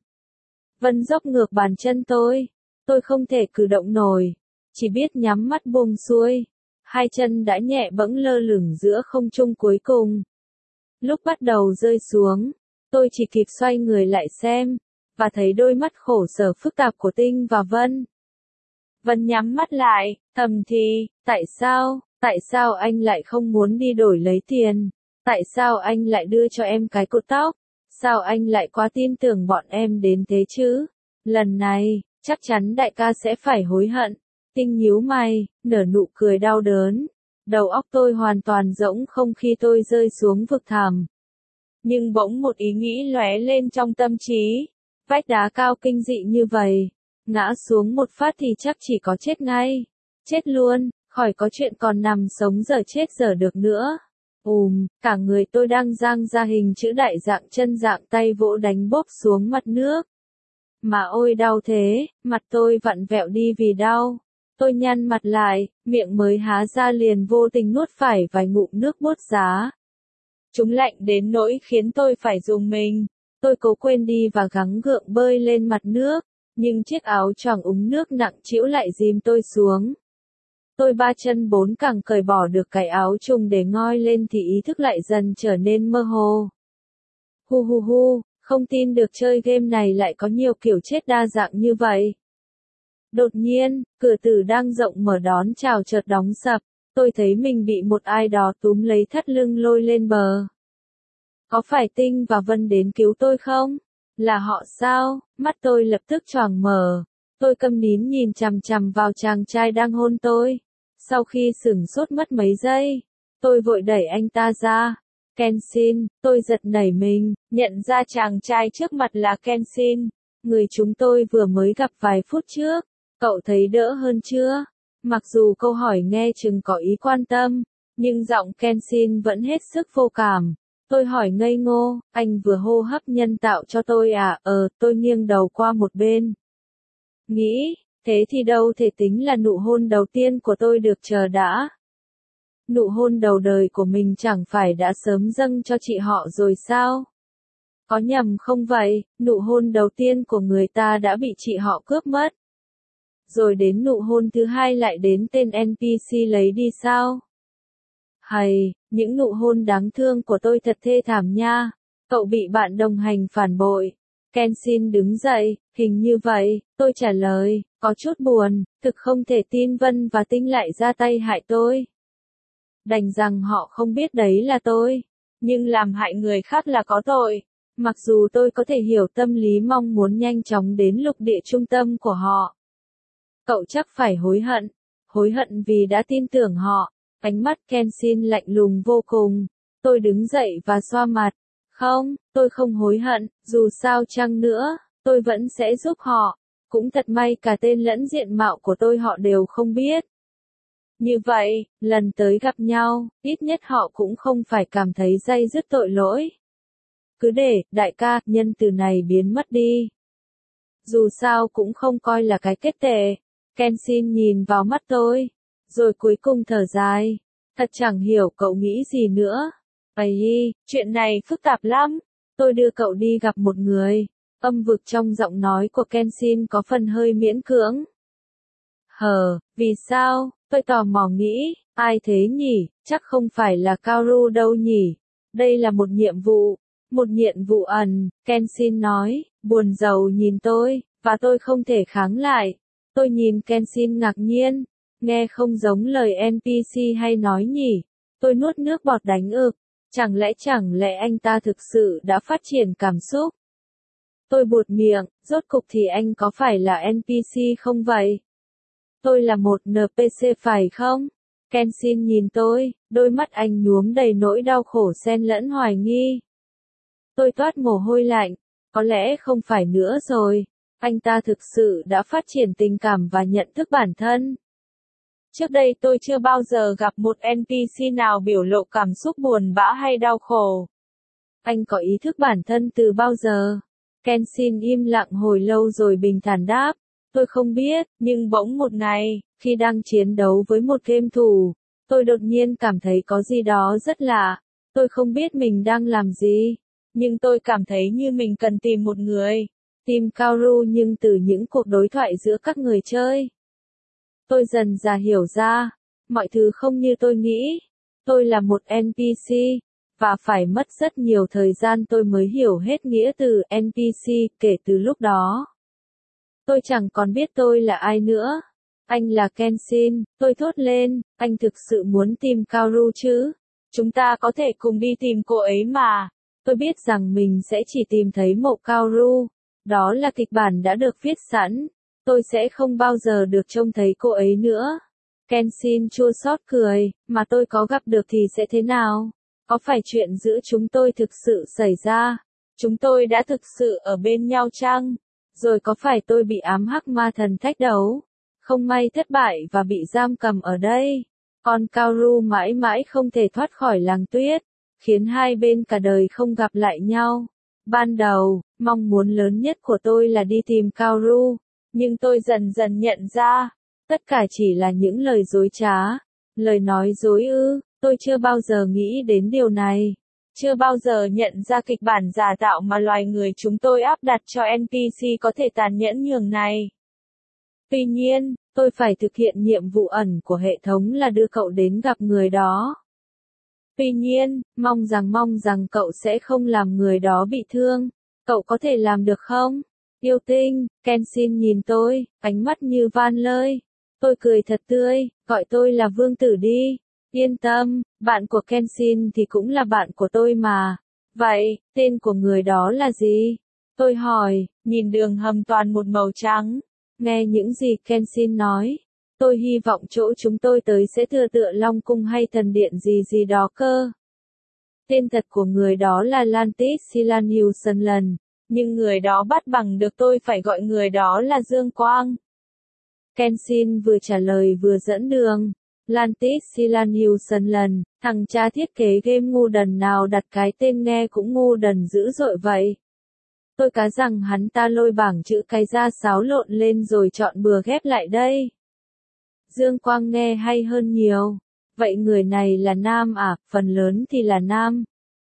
Vân dốc ngược bàn chân tôi không thể cử động nổi, chỉ biết nhắm mắt buông xuôi. Hai chân đã nhẹ bẫng lơ lửng giữa không trung cuối cùng. Lúc bắt đầu rơi xuống, tôi chỉ kịp xoay người lại xem, và thấy đôi mắt khổ sở phức tạp của Tinh và Vân. Vân nhắm mắt lại, thầm thì, tại sao anh lại không muốn đi đổi lấy tiền? Tại sao anh lại đưa cho em cái cột tóc? Sao anh lại quá tin tưởng bọn em đến thế chứ? Lần này, chắc chắn đại ca sẽ phải hối hận. Tinh nhíu mày, nở nụ cười đau đớn. Đầu óc tôi hoàn toàn rỗng không khi tôi rơi xuống vực thẳm. Nhưng bỗng một ý nghĩ lóe lên trong tâm trí. Vách đá cao kinh dị như vậy, ngã xuống một phát thì chắc chỉ có chết ngay. Chết luôn, khỏi có chuyện còn nằm sống giờ chết giờ được nữa. Cả người tôi đang dang ra hình chữ đại dạng chân dạng tay vỗ đánh bốp xuống mặt nước. Mà ôi đau thế, mặt tôi vặn vẹo đi vì đau. Tôi nhăn mặt lại, miệng mới há ra liền vô tình nuốt phải vài ngụm nước bút giá. Chúng lạnh đến nỗi khiến tôi phải rùng mình. Tôi cố quên đi và gắng gượng bơi lên mặt nước, nhưng chiếc áo choàng úng nước nặng trĩu lại dìm tôi xuống. Tôi ba chân bốn cẳng cởi bỏ được cái áo trùng để ngoi lên thì ý thức lại dần trở nên mơ hồ. Hu hu hu, không tin được chơi game này lại có nhiều kiểu chết đa dạng như vậy. Đột nhiên, cửa tử đang rộng mở đón chào chợt đóng sập, tôi thấy mình bị một ai đó túm lấy thắt lưng lôi lên bờ. Có phải Tinh và Vân đến cứu tôi không? Là họ sao? Mắt tôi lập tức choàng mở. Tôi câm nín nhìn chằm chằm vào chàng trai đang hôn tôi. Sau khi sửng sốt mất mấy giây, tôi vội đẩy anh ta ra. Kenshin, tôi giật nảy mình, nhận ra chàng trai trước mặt là Kenshin, người chúng tôi vừa mới gặp vài phút trước. Cậu thấy đỡ hơn chưa? Mặc dù câu hỏi nghe chừng có ý quan tâm, nhưng giọng Kenshin vẫn hết sức vô cảm. Tôi hỏi ngây ngô, anh vừa hô hấp nhân tạo cho tôi à? Tôi nghiêng đầu qua một bên. Nghĩ, thế thì đâu thể tính là nụ hôn đầu tiên của tôi được chờ đã. Nụ hôn đầu đời của mình chẳng phải đã sớm dâng cho chị họ rồi sao? Có nhầm không vậy, nụ hôn đầu tiên của người ta đã bị chị họ cướp mất. Rồi đến nụ hôn thứ hai lại đến tên NPC lấy đi sao? Hay, những nụ hôn đáng thương của tôi thật thê thảm nha. Cậu bị bạn đồng hành phản bội. Kenshin đứng dậy, hình như vậy, tôi trả lời, có chút buồn, thực không thể tin Vân và Tinh lại ra tay hại tôi. Đành rằng họ không biết đấy là tôi, nhưng làm hại người khác là có tội. Mặc dù tôi có thể hiểu tâm lý mong muốn nhanh chóng đến lục địa trung tâm của họ. Cậu chắc phải hối hận vì đã tin tưởng họ. Ánh mắt Kenshin lạnh lùng vô cùng. Tôi đứng dậy và xoa mặt. Không, tôi không hối hận, dù sao chăng nữa, tôi vẫn sẽ giúp họ. Cũng thật may cả tên lẫn diện mạo của tôi họ đều không biết. Như vậy, lần tới gặp nhau, ít nhất họ cũng không phải cảm thấy day dứt tội lỗi. Cứ để, đại ca, nhân từ này biến mất đi. Dù sao cũng không coi là cái kết tệ. Kenshin nhìn vào mắt tôi, rồi cuối cùng thở dài. Thật chẳng hiểu cậu nghĩ gì nữa. Ấy, chuyện này phức tạp lắm. Tôi đưa cậu đi gặp một người. Âm vực trong giọng nói của Kenshin có phần hơi miễn cưỡng. Vì sao? Tôi tò mò nghĩ, ai thế nhỉ? Chắc không phải là Kaoru đâu nhỉ? Đây là một nhiệm vụ ẩn, Kenshin nói, buồn rầu nhìn tôi, và tôi không thể kháng lại. Tôi nhìn Kenshin ngạc nhiên, nghe không giống lời NPC hay nói nhỉ? Tôi nuốt nước bọt đánh ực, chẳng lẽ anh ta thực sự đã phát triển cảm xúc? Tôi buột miệng, rốt cục thì anh có phải là NPC không vậy? Tôi là một NPC phải không? Kenshin nhìn tôi, đôi mắt anh nhuốm đầy nỗi đau khổ xen lẫn hoài nghi. Tôi toát mồ hôi lạnh, có lẽ không phải nữa rồi. Anh ta thực sự đã phát triển tình cảm và nhận thức bản thân. Trước đây tôi chưa bao giờ gặp một NPC nào biểu lộ cảm xúc buồn bã hay đau khổ. Anh có ý thức bản thân từ bao giờ? Kenshin im lặng hồi lâu rồi bình thản đáp. Tôi không biết, nhưng bỗng một ngày, khi đang chiến đấu với một game thủ, tôi đột nhiên cảm thấy có gì đó rất lạ. Tôi không biết mình đang làm gì, nhưng tôi cảm thấy như mình cần tìm một người. Tìm Kaoru nhưng từ những cuộc đối thoại giữa các người chơi. Tôi dần dà hiểu ra, mọi thứ không như tôi nghĩ. Tôi là một NPC, và phải mất rất nhiều thời gian tôi mới hiểu hết nghĩa từ NPC kể từ lúc đó. Tôi chẳng còn biết tôi là ai nữa. Anh là Kenshin, tôi thốt lên, anh thực sự muốn tìm Kaoru chứ? Chúng ta có thể cùng đi tìm cô ấy mà. Tôi biết rằng mình sẽ chỉ tìm thấy mộ Kaoru. Đó là kịch bản đã được viết sẵn. Tôi sẽ không bao giờ được trông thấy cô ấy nữa. Kenshin chua xót cười, mà tôi có gặp được thì sẽ thế nào? Có phải chuyện giữa chúng tôi thực sự xảy ra? Chúng tôi đã thực sự ở bên nhau chăng? Rồi có phải tôi bị ám hắc ma thần thách đấu? Không may thất bại và bị giam cầm ở đây. Còn Kaoru mãi mãi không thể thoát khỏi làng tuyết, khiến hai bên cả đời không gặp lại nhau. Ban đầu, mong muốn lớn nhất của tôi là đi tìm Kaoru, nhưng tôi dần dần nhận ra, tất cả chỉ là những lời dối trá. Lời nói dối ư, tôi chưa bao giờ nghĩ đến điều này. Chưa bao giờ nhận ra kịch bản giả tạo mà loài người chúng tôi áp đặt cho NPC có thể tàn nhẫn nhường này. Tuy nhiên, Tôi phải thực hiện nhiệm vụ ẩn của hệ thống là đưa cậu đến gặp người đó. Tuy nhiên, mong rằng cậu sẽ không làm người đó bị thương. Cậu có thể làm được không? Yêu tinh, Kenshin nhìn tôi, ánh mắt như van lơi. Tôi cười thật tươi, gọi tôi là vương tử đi. Yên tâm, bạn của Kenshin thì cũng là bạn của tôi mà. Vậy, tên của người đó là gì? Tôi hỏi, nhìn đường hầm toàn một màu trắng. Nghe những gì Kenshin nói, tôi hy vọng chỗ chúng tôi tới sẽ tựa Long Cung hay thần điện gì gì đó cơ. Tên thật của người đó là Lantis Silanius Sunland, nhưng người đó bắt bằng được tôi phải gọi người đó là Dương Quang. Kenshin vừa trả lời vừa dẫn đường. Lantis Silanius Sunland, thằng cha thiết kế game ngu đần nào đặt cái tên nghe cũng ngu đần dữ dội vậy. Tôi cá rằng hắn ta lôi bảng chữ cái ra xáo lộn lên rồi chọn bừa ghép lại đây. Dương Quang nghe hay hơn nhiều. Vậy người này là nam à? Phần lớn thì là nam.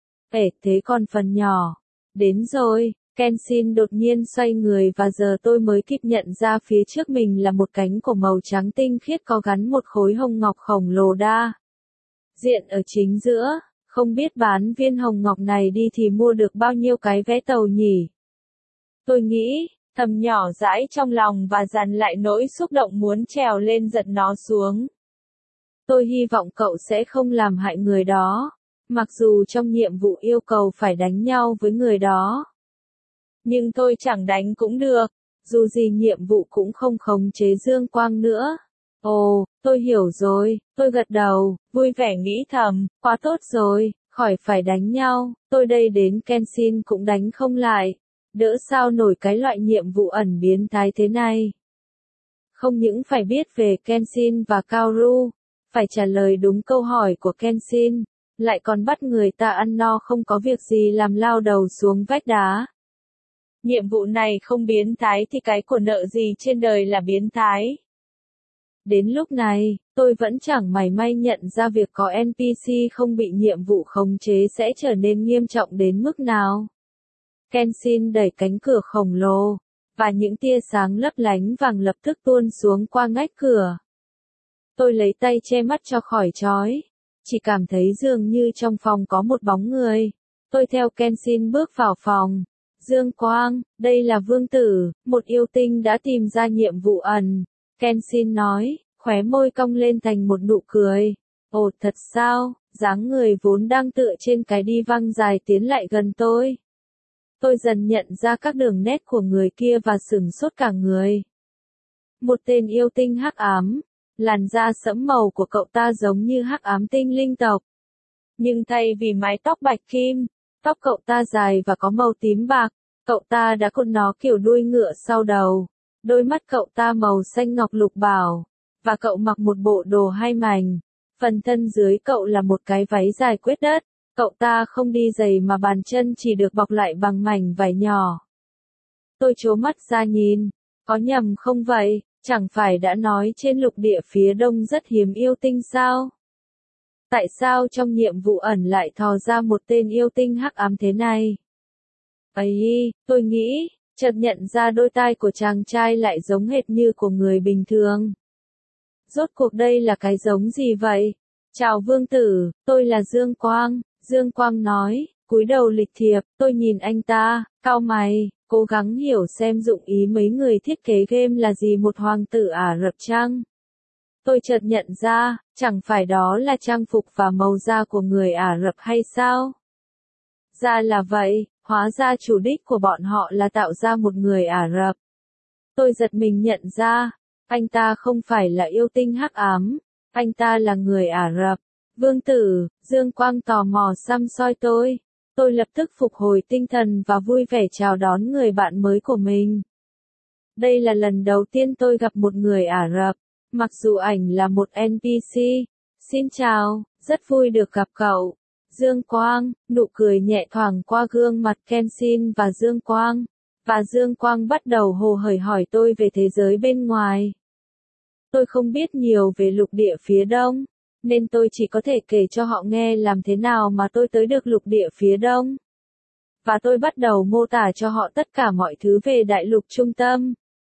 Thế còn phần nhỏ. Đến rồi, Kenshin đột nhiên xoay người và giờ tôi mới kịp nhận ra phía trước mình là một cánh cổ màu trắng tinh khiết có gắn một khối hồng ngọc khổng lồ đa diện ở chính giữa. Không biết bán viên hồng ngọc này đi thì mua được bao nhiêu cái vé tàu nhỉ? Tôi nghĩ, thầm nhỏ dãi trong lòng và dằn lại nỗi xúc động muốn trèo lên giật nó xuống. Tôi hy vọng cậu sẽ không làm hại người đó, mặc dù trong nhiệm vụ yêu cầu phải đánh nhau với người đó. Nhưng tôi chẳng đánh cũng được, dù gì nhiệm vụ cũng không khống chế Dương Quang nữa. Ồ, tôi hiểu rồi, tôi gật đầu, vui vẻ nghĩ thầm, quá tốt rồi, khỏi phải đánh nhau, tôi đây đến Kenshin cũng đánh không lại. Đỡ sao nổi cái loại nhiệm vụ ẩn biến thái thế này. Không những phải biết về Kenshin và Kaoru, phải trả lời đúng câu hỏi của Kenshin, lại còn bắt người ta ăn no không có việc gì làm lao đầu xuống vách đá. Nhiệm vụ này không biến thái thì cái của nợ gì trên đời là biến thái. Đến lúc này, tôi vẫn chẳng mảy may nhận ra việc có NPC không bị nhiệm vụ khống chế sẽ trở nên nghiêm trọng đến mức nào. Kenshin đẩy cánh cửa khổng lồ, và những tia sáng lấp lánh vàng lập tức tuôn xuống qua ngách cửa. Tôi lấy tay che mắt cho khỏi chói, chỉ cảm thấy dường như trong phòng có một bóng người. Tôi theo Kenshin bước vào phòng. Dương Quang, đây là vương tử, một yêu tinh đã tìm ra nhiệm vụ ẩn. Kenshin nói, khóe môi cong lên thành một nụ cười. Ồ thật sao, dáng người vốn đang tựa trên cái đi văng dài tiến lại gần tôi. Tôi dần nhận ra các đường nét của người kia và sửng sốt cả người. Một tên yêu tinh hắc ám, làn da sẫm màu của cậu ta giống như hắc ám tinh linh tộc. Nhưng thay vì mái tóc bạch kim, tóc cậu ta dài và có màu tím bạc, cậu ta đã cột nó kiểu đuôi ngựa sau đầu. Đôi mắt cậu ta màu xanh ngọc lục bảo, và cậu mặc một bộ đồ hai mảnh. Phần thân dưới cậu là một cái váy dài quét đất. Cậu ta không đi giày mà bàn chân chỉ được bọc lại bằng mảnh vải nhỏ. Tôi trố mắt ra nhìn, có nhầm không vậy, chẳng phải đã nói trên lục địa phía đông rất hiếm yêu tinh sao? Tại sao trong nhiệm vụ ẩn lại thò ra một tên yêu tinh hắc ám thế này? Ấy, tôi nghĩ, chợt nhận ra đôi tai của chàng trai lại giống hệt như của người bình thường. Rốt cuộc đây là cái giống gì vậy? Chào vương tử, tôi là Dương Quang. Dương Quang nói, cúi đầu lịch thiệp, tôi nhìn anh ta, cau mày, cố gắng hiểu xem dụng ý mấy người thiết kế game là gì một hoàng tử Ả Rập chăng? Tôi chợt nhận ra, chẳng phải đó là trang phục và màu da của người Ả Rập hay sao? Ra là vậy, hóa ra chủ đích của bọn họ là tạo ra một người Ả Rập. Tôi giật mình nhận ra, anh ta không phải là yêu tinh hắc ám, anh ta là người Ả Rập. Vương tử, Dương Quang tò mò xăm soi tôi. Tôi lập tức phục hồi tinh thần và vui vẻ chào đón người bạn mới của mình. Đây là lần đầu tiên tôi gặp một người Ả Rập, mặc dù ảnh là một NPC. Xin chào, rất vui được gặp cậu. Dương Quang, nụ cười nhẹ thoảng qua gương mặt Kenshin và Dương Quang. Và Dương Quang bắt đầu hồ hởi hỏi tôi về thế giới bên ngoài. Tôi không biết nhiều về lục địa phía đông, nên tôi chỉ có thể kể cho họ nghe làm thế nào mà tôi tới được lục địa phía đông. Và tôi bắt đầu mô tả cho họ tất cả mọi thứ về đại lục trung tâm.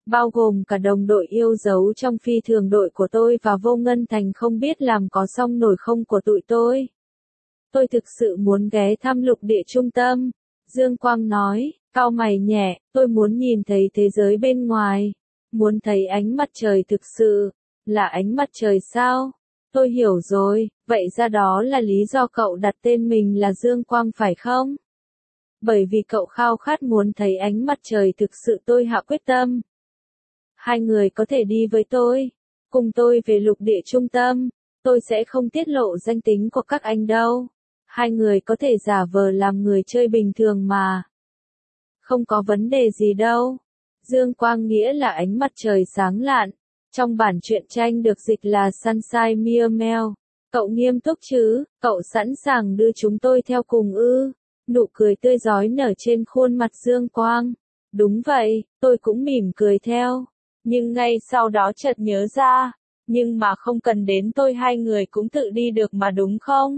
bao gồm cả đồng đội yêu dấu trong phi thường đội của tôi và Vô Ngân Thành không biết làm có xong nổi không của tụi tôi. Tôi thực sự muốn ghé thăm lục địa trung tâm. Dương Quang nói, cau mày nhẹ, tôi muốn nhìn thấy thế giới bên ngoài. Muốn thấy ánh mặt trời thực sự. Là ánh mặt trời sao? Tôi hiểu rồi, vậy ra đó là lý do cậu đặt tên mình là Dương Quang phải không? Bởi vì cậu khao khát muốn thấy ánh mặt trời thực sự, tôi hạ quyết tâm. Hai người có thể đi với tôi, cùng tôi về lục địa trung tâm, tôi sẽ không tiết lộ danh tính của các anh đâu. Hai người có thể giả vờ làm người chơi bình thường mà. Không có vấn đề gì đâu. Dương Quang nghĩa là ánh mặt trời sáng lạn. Trong bản truyện tranh được dịch là Sunshine Meow. Cậu nghiêm túc chứ, cậu sẵn sàng đưa chúng tôi theo cùng ư? Nụ cười tươi rói nở trên khuôn mặt Dương Quang. Đúng vậy, tôi cũng mỉm cười theo. Nhưng ngay sau đó chợt nhớ ra, nhưng mà không cần đến tôi, hai người cũng tự đi được mà đúng không?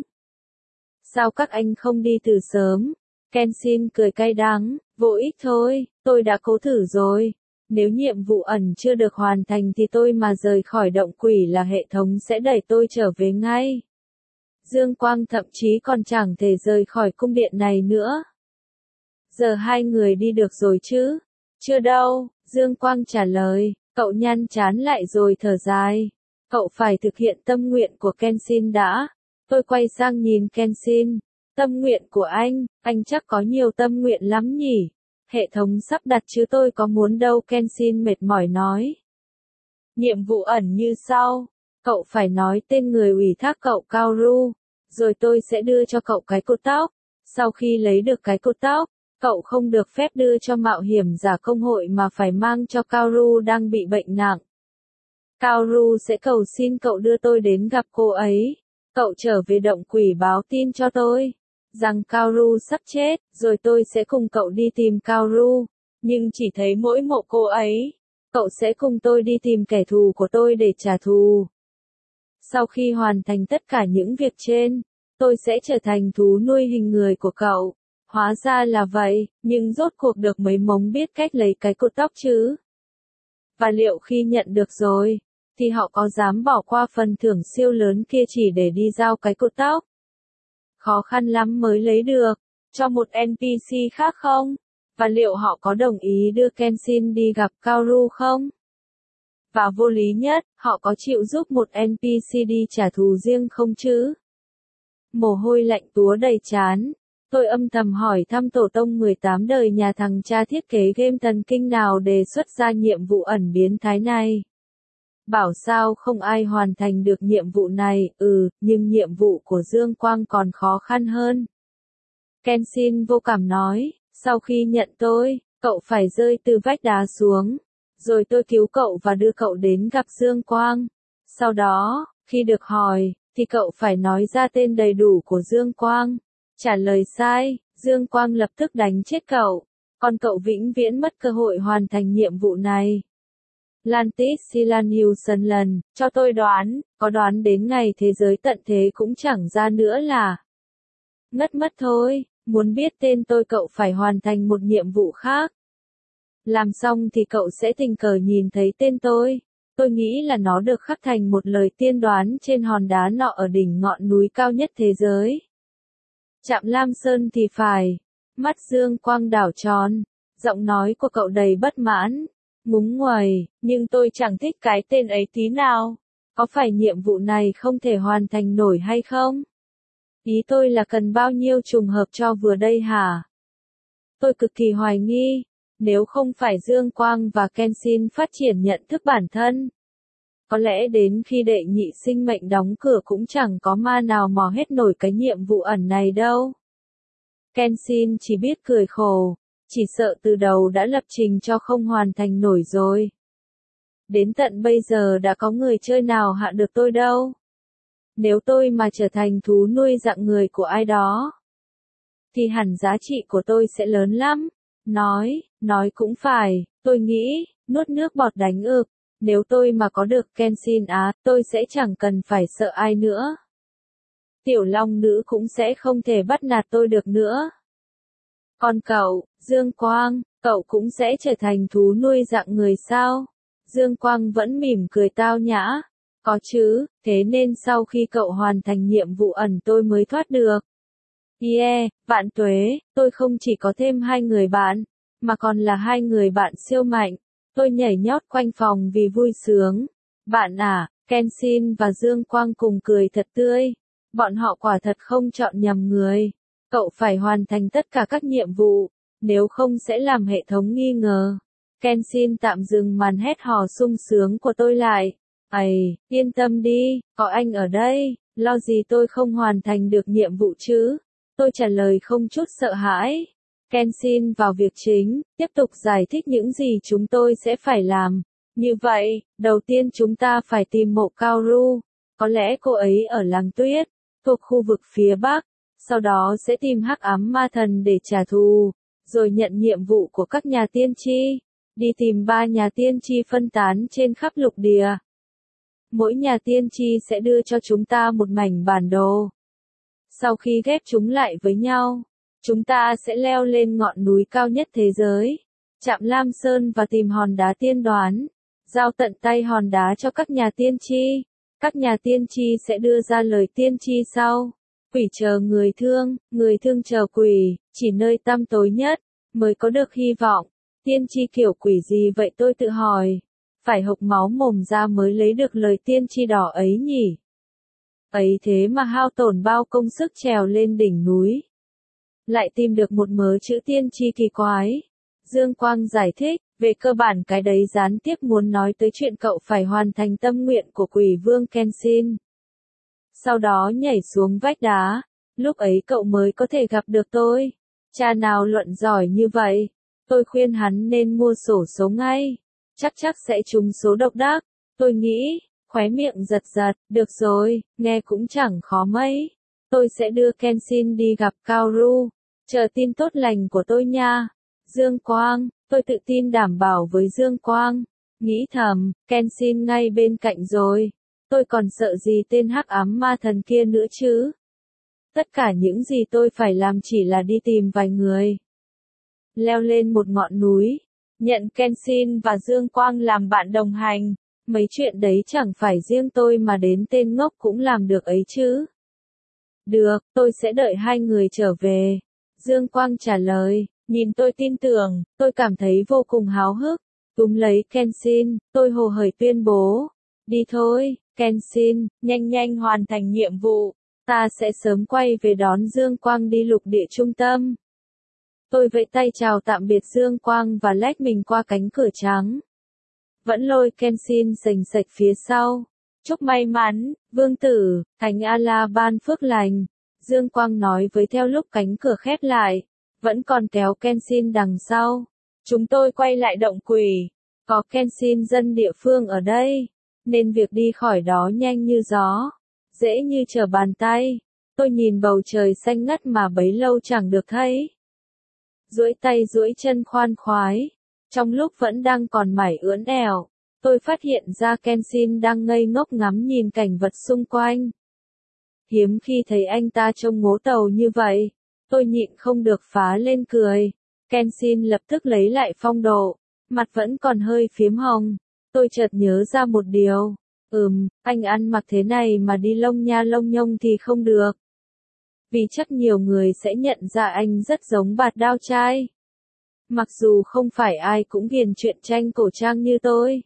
Sao các anh không đi từ sớm? Kenshin cười cay đắng, vô ích thôi, tôi đã cố thử rồi. Nếu nhiệm vụ ẩn chưa được hoàn thành thì tôi mà rời khỏi động quỷ là hệ thống sẽ đẩy tôi trở về ngay. Dương Quang thậm chí còn chẳng thể rời khỏi cung điện này nữa. Giờ hai người đi được rồi chứ? Chưa đâu, Dương Quang trả lời, cậu nhăn chán lại rồi thở dài. Cậu phải thực hiện tâm nguyện của Kenshin đã. Tôi quay sang nhìn Kenshin. Tâm nguyện của anh chắc có nhiều tâm nguyện lắm nhỉ? Hệ thống sắp đặt chứ tôi có muốn đâu, Kenshin mệt mỏi nói. Nhiệm vụ ẩn như sau. Cậu phải nói tên người ủy thác cậu Kaoru. Rồi tôi sẽ đưa cho cậu cái cột tóc. Sau khi lấy được cái cột tóc, cậu không được phép đưa cho mạo hiểm giả công hội mà phải mang cho Kaoru đang bị bệnh nặng. Kaoru sẽ cầu xin cậu đưa tôi đến gặp cô ấy. Cậu trở về động quỷ báo tin cho tôi rằng Kaoru sắp chết, rồi tôi sẽ cùng cậu đi tìm Kaoru. Nhưng chỉ thấy mỗi mộ cô ấy, cậu sẽ cùng tôi đi tìm kẻ thù của tôi để trả thù. Sau khi hoàn thành tất cả những việc trên, tôi sẽ trở thành thú nuôi hình người của cậu. Hóa ra là vậy, nhưng rốt cuộc được mấy mống biết cách lấy cái cột tóc chứ? Và liệu khi nhận được rồi, thì họ có dám bỏ qua phần thưởng siêu lớn kia chỉ để đi giao cái cột tóc? Khó khăn lắm mới lấy được, cho một NPC khác không? Và liệu họ có đồng ý đưa Kenshin đi gặp Kaoru không? Và vô lý nhất, họ có chịu giúp một NPC đi trả thù riêng không chứ? Mồ hôi lạnh túa đầy trán. Tôi âm thầm hỏi thăm tổ tông 18 đời nhà thằng cha thiết kế game thần kinh nào đề xuất ra nhiệm vụ ẩn biến thái này. Bảo sao không ai hoàn thành được nhiệm vụ này, nhưng nhiệm vụ của Dương Quang còn khó khăn hơn. Kenshin vô cảm nói, sau khi nhận tôi, cậu phải rơi từ vách đá xuống. Rồi tôi cứu cậu và đưa cậu đến gặp Dương Quang. Sau đó, khi được hỏi, thì cậu phải nói ra tên đầy đủ của Dương Quang. Trả lời sai, Dương Quang lập tức đánh chết cậu. Còn cậu vĩnh viễn mất cơ hội hoàn thành nhiệm vụ này. Lantis Silanhuson lần, cho tôi đoán, có đoán đến ngày thế giới tận thế cũng chẳng ra nữa là. Ngất mất thôi, muốn biết tên tôi cậu phải hoàn thành một nhiệm vụ khác. Làm xong thì cậu sẽ tình cờ nhìn thấy tên tôi. Tôi nghĩ là nó được khắc thành một lời tiên đoán trên hòn đá nọ ở đỉnh ngọn núi cao nhất thế giới. Trạm Lam Sơn thì phải. Mắt Dương Quang đảo tròn. Giọng nói của cậu đầy bất mãn. Ngúng nguầy, nhưng tôi chẳng thích cái tên ấy tí nào. Có phải nhiệm vụ này không thể hoàn thành nổi hay không? Ý tôi là cần bao nhiêu trùng hợp cho vừa đây hả? Tôi cực kỳ hoài nghi. Nếu không phải Dương Quang và Kenshin phát triển nhận thức bản thân, có lẽ đến khi đệ nhị sinh mệnh đóng cửa cũng chẳng có ma nào mò hết nổi cái nhiệm vụ ẩn này đâu. Kenshin chỉ biết cười khổ, chỉ sợ từ đầu đã lập trình cho không hoàn thành nổi rồi. Đến tận bây giờ đã có người chơi nào hạ được tôi đâu. Nếu tôi mà trở thành thú nuôi dạng người của ai đó, thì hẳn giá trị của tôi sẽ lớn lắm. Nói cũng phải, tôi nghĩ, nuốt nước bọt đánh ực. Nếu tôi mà có được Kenshin tôi sẽ chẳng cần phải sợ ai nữa. Tiểu Long nữ cũng sẽ không thể bắt nạt tôi được nữa. Còn cậu, Dương Quang, cậu cũng sẽ trở thành thú nuôi dạng người sao? Dương Quang vẫn mỉm cười tao nhã. Có chứ, thế nên sau khi cậu hoàn thành nhiệm vụ ẩn tôi mới thoát được. Yeah, vạn tuế, tôi không chỉ có thêm 2 người bạn, mà còn là 2 người bạn siêu mạnh. Tôi nhảy nhót quanh phòng vì vui sướng. Bạn à, Kenshin và Dương Quang cùng cười thật tươi. Bọn họ quả thật không chọn nhầm người. Cậu phải hoàn thành tất cả các nhiệm vụ, nếu không sẽ làm hệ thống nghi ngờ. Kenshin tạm dừng màn hét hò sung sướng của tôi lại. Ây, yên tâm đi, có anh ở đây, lo gì tôi không hoàn thành được nhiệm vụ chứ? Tôi trả lời không chút sợ hãi. Kenshin vào việc chính, tiếp tục giải thích những gì chúng tôi sẽ phải làm. Như vậy, đầu tiên chúng ta phải tìm mộ Kaoru. Có lẽ cô ấy ở làng tuyết, thuộc khu vực phía Bắc. Sau đó sẽ tìm hắc ám ma thần để trả thù, rồi nhận nhiệm vụ của các nhà tiên tri. Đi tìm 3 nhà tiên tri phân tán trên khắp lục địa. Mỗi nhà tiên tri sẽ đưa cho chúng ta một mảnh bản đồ. Sau khi ghép chúng lại với nhau, chúng ta sẽ leo lên ngọn núi cao nhất thế giới, chạm Lam Sơn và tìm hòn đá tiên đoán, giao tận tay hòn đá cho các nhà tiên tri. Các nhà tiên tri sẽ đưa ra lời tiên tri sau. Quỷ chờ người thương chờ quỷ, chỉ nơi tăm tối nhất mới có được hy vọng. Tiên tri kiểu quỷ gì vậy tôi tự hỏi. Phải hộc máu mồm ra mới lấy được lời tiên tri đỏ ấy nhỉ? Ấy thế mà hao tổn bao công sức trèo lên đỉnh núi. Lại tìm được một mớ chữ tiên tri kỳ quái. Dương Quang giải thích, về cơ bản cái đấy gián tiếp muốn nói tới chuyện cậu phải hoàn thành tâm nguyện của quỷ vương Kenshin. Sau đó nhảy xuống vách đá, lúc ấy cậu mới có thể gặp được tôi. Cha nào luận giỏi như vậy, tôi khuyên hắn nên mua xổ số ngay, chắc sẽ trúng số độc đắc. Tôi nghĩ, khóe miệng giật giật, được rồi, nghe cũng chẳng khó mấy. Tôi sẽ đưa Kenshin đi gặp Kaoru, chờ tin tốt lành của tôi nha. Dương Quang, tôi tự tin đảm bảo với Dương Quang, nghĩ thầm, Kenshin ngay bên cạnh rồi. Tôi còn sợ gì tên hắc ám ma thần kia nữa chứ? Tất cả những gì tôi phải làm chỉ là đi tìm vài người. Leo lên một ngọn núi, nhận Kenshin và Dương Quang làm bạn đồng hành. Mấy chuyện đấy chẳng phải riêng tôi mà đến tên ngốc cũng làm được ấy chứ. Được, tôi sẽ đợi 2 người trở về. Dương Quang trả lời, nhìn tôi tin tưởng, tôi cảm thấy vô cùng háo hức. Túm lấy Kenshin, tôi hồ hởi tuyên bố. Đi thôi, Kenshin, nhanh hoàn thành nhiệm vụ. Ta sẽ sớm quay về đón Dương Quang đi lục địa trung tâm. Tôi vẫy tay chào tạm biệt Dương Quang và lách mình qua cánh cửa trắng. Vẫn lôi Kenshin sành sạch phía sau. Chúc may mắn, vương tử, Thánh A-la ban phước lành. Dương Quang nói với theo lúc cánh cửa khép lại. Vẫn còn kéo Kenshin đằng sau. Chúng tôi quay lại động quỷ. Có Kenshin dân địa phương ở đây, nên việc đi khỏi đó nhanh như gió, dễ như trở bàn tay. Tôi nhìn bầu trời xanh ngắt mà bấy lâu chẳng được thấy. Duỗi tay duỗi chân khoan khoái. Trong lúc vẫn đang còn mải ưỡn ẻo, tôi phát hiện ra Kenshin đang ngây ngốc ngắm nhìn cảnh vật xung quanh. Hiếm khi thấy anh ta trông ngố tàu như vậy, tôi nhịn không được phá lên cười. Kenshin lập tức lấy lại phong độ, mặt vẫn còn hơi phím hồng. Tôi chợt nhớ ra một điều. Anh ăn mặc thế này mà đi lông nha lông nhông thì không được. Vì chắc nhiều người sẽ nhận ra anh rất giống Bạt Đao Trai. Mặc dù không phải ai cũng ghiền truyện tranh cổ trang như tôi.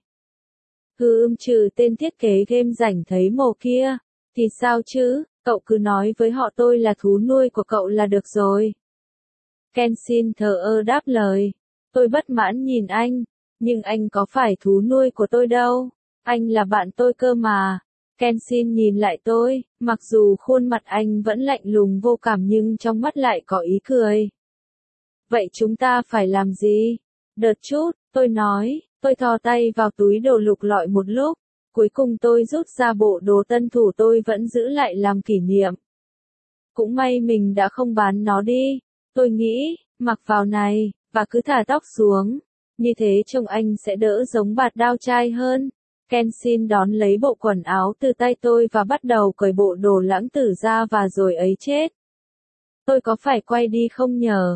Trừ tên thiết kế game rảnh thấy mồ kia, thì sao chứ, cậu cứ nói với họ tôi là thú nuôi của cậu là được rồi. Kenshin thờ ơ đáp lời. Tôi bất mãn nhìn anh, nhưng anh có phải thú nuôi của tôi đâu, anh là bạn tôi cơ mà. Kenshin nhìn lại tôi, mặc dù khuôn mặt anh vẫn lạnh lùng vô cảm nhưng trong mắt lại có ý cười. Vậy chúng ta phải làm gì? Đợt chút, tôi nói, tôi thò tay vào túi đồ lục lọi một lúc, cuối cùng tôi rút ra bộ đồ tân thủ tôi vẫn giữ lại làm kỷ niệm. Cũng may mình đã không bán nó đi, tôi nghĩ, mặc vào này, và cứ thả tóc xuống, như thế trông anh sẽ đỡ giống Bạt Đao Trai hơn. Kenshin đón lấy bộ quần áo từ tay tôi và bắt đầu cởi bộ đồ lãng tử ra và rồi ấy chết. Tôi có phải quay đi không nhờ?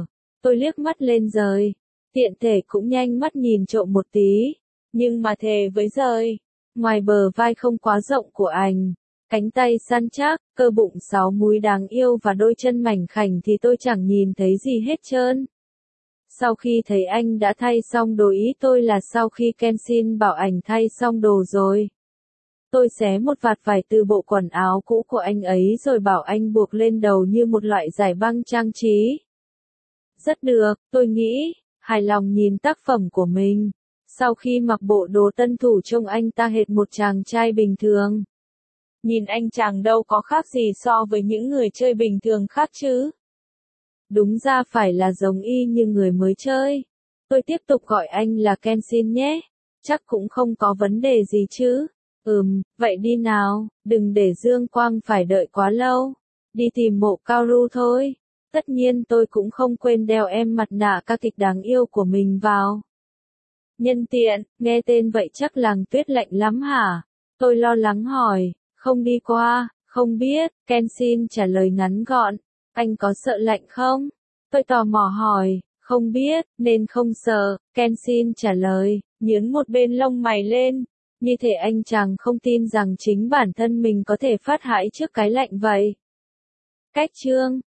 Tôi liếc mắt lên rời. Tiện thể cũng nhanh mắt nhìn trộm một tí. Nhưng mà thề với rời. Ngoài bờ vai không quá rộng của anh, cánh tay săn chắc, cơ bụng 6 múi đáng yêu và đôi chân mảnh khảnh thì tôi chẳng nhìn thấy gì hết trơn. Sau khi thấy anh đã thay xong đồ, ý tôi là sau khi Kenshin bảo ảnh thay xong đồ rồi. Tôi xé một vạt vải từ bộ quần áo cũ của anh ấy rồi bảo anh buộc lên đầu như một loại giải băng trang trí. Rất được, tôi nghĩ, hài lòng nhìn tác phẩm của mình. Sau khi mặc bộ đồ tân thủ trông anh ta hệt một chàng trai bình thường. Nhìn anh chàng đâu có khác gì so với những người chơi bình thường khác chứ. Đúng ra phải là giống y như người mới chơi. Tôi tiếp tục gọi anh là Kenshin nhé. Chắc cũng không có vấn đề gì chứ. Vậy đi nào, đừng để Dương Quang phải đợi quá lâu. Đi tìm mộ Kaoru thôi. Tất nhiên tôi cũng không quên đeo em mặt nạ ca kịch đáng yêu của mình vào. Nhân tiện, nghe tên vậy chắc làng tuyết lạnh lắm hả? Tôi lo lắng hỏi. Không đi qua, không biết, Kenshin trả lời ngắn gọn. Anh có sợ lạnh không? Tôi tò mò hỏi. Không biết, nên không sợ, Kenshin trả lời, nhướng một bên lông mày lên. Như thể anh chàng không tin rằng chính bản thân mình có thể phát hãi trước cái lạnh vậy. Cách chương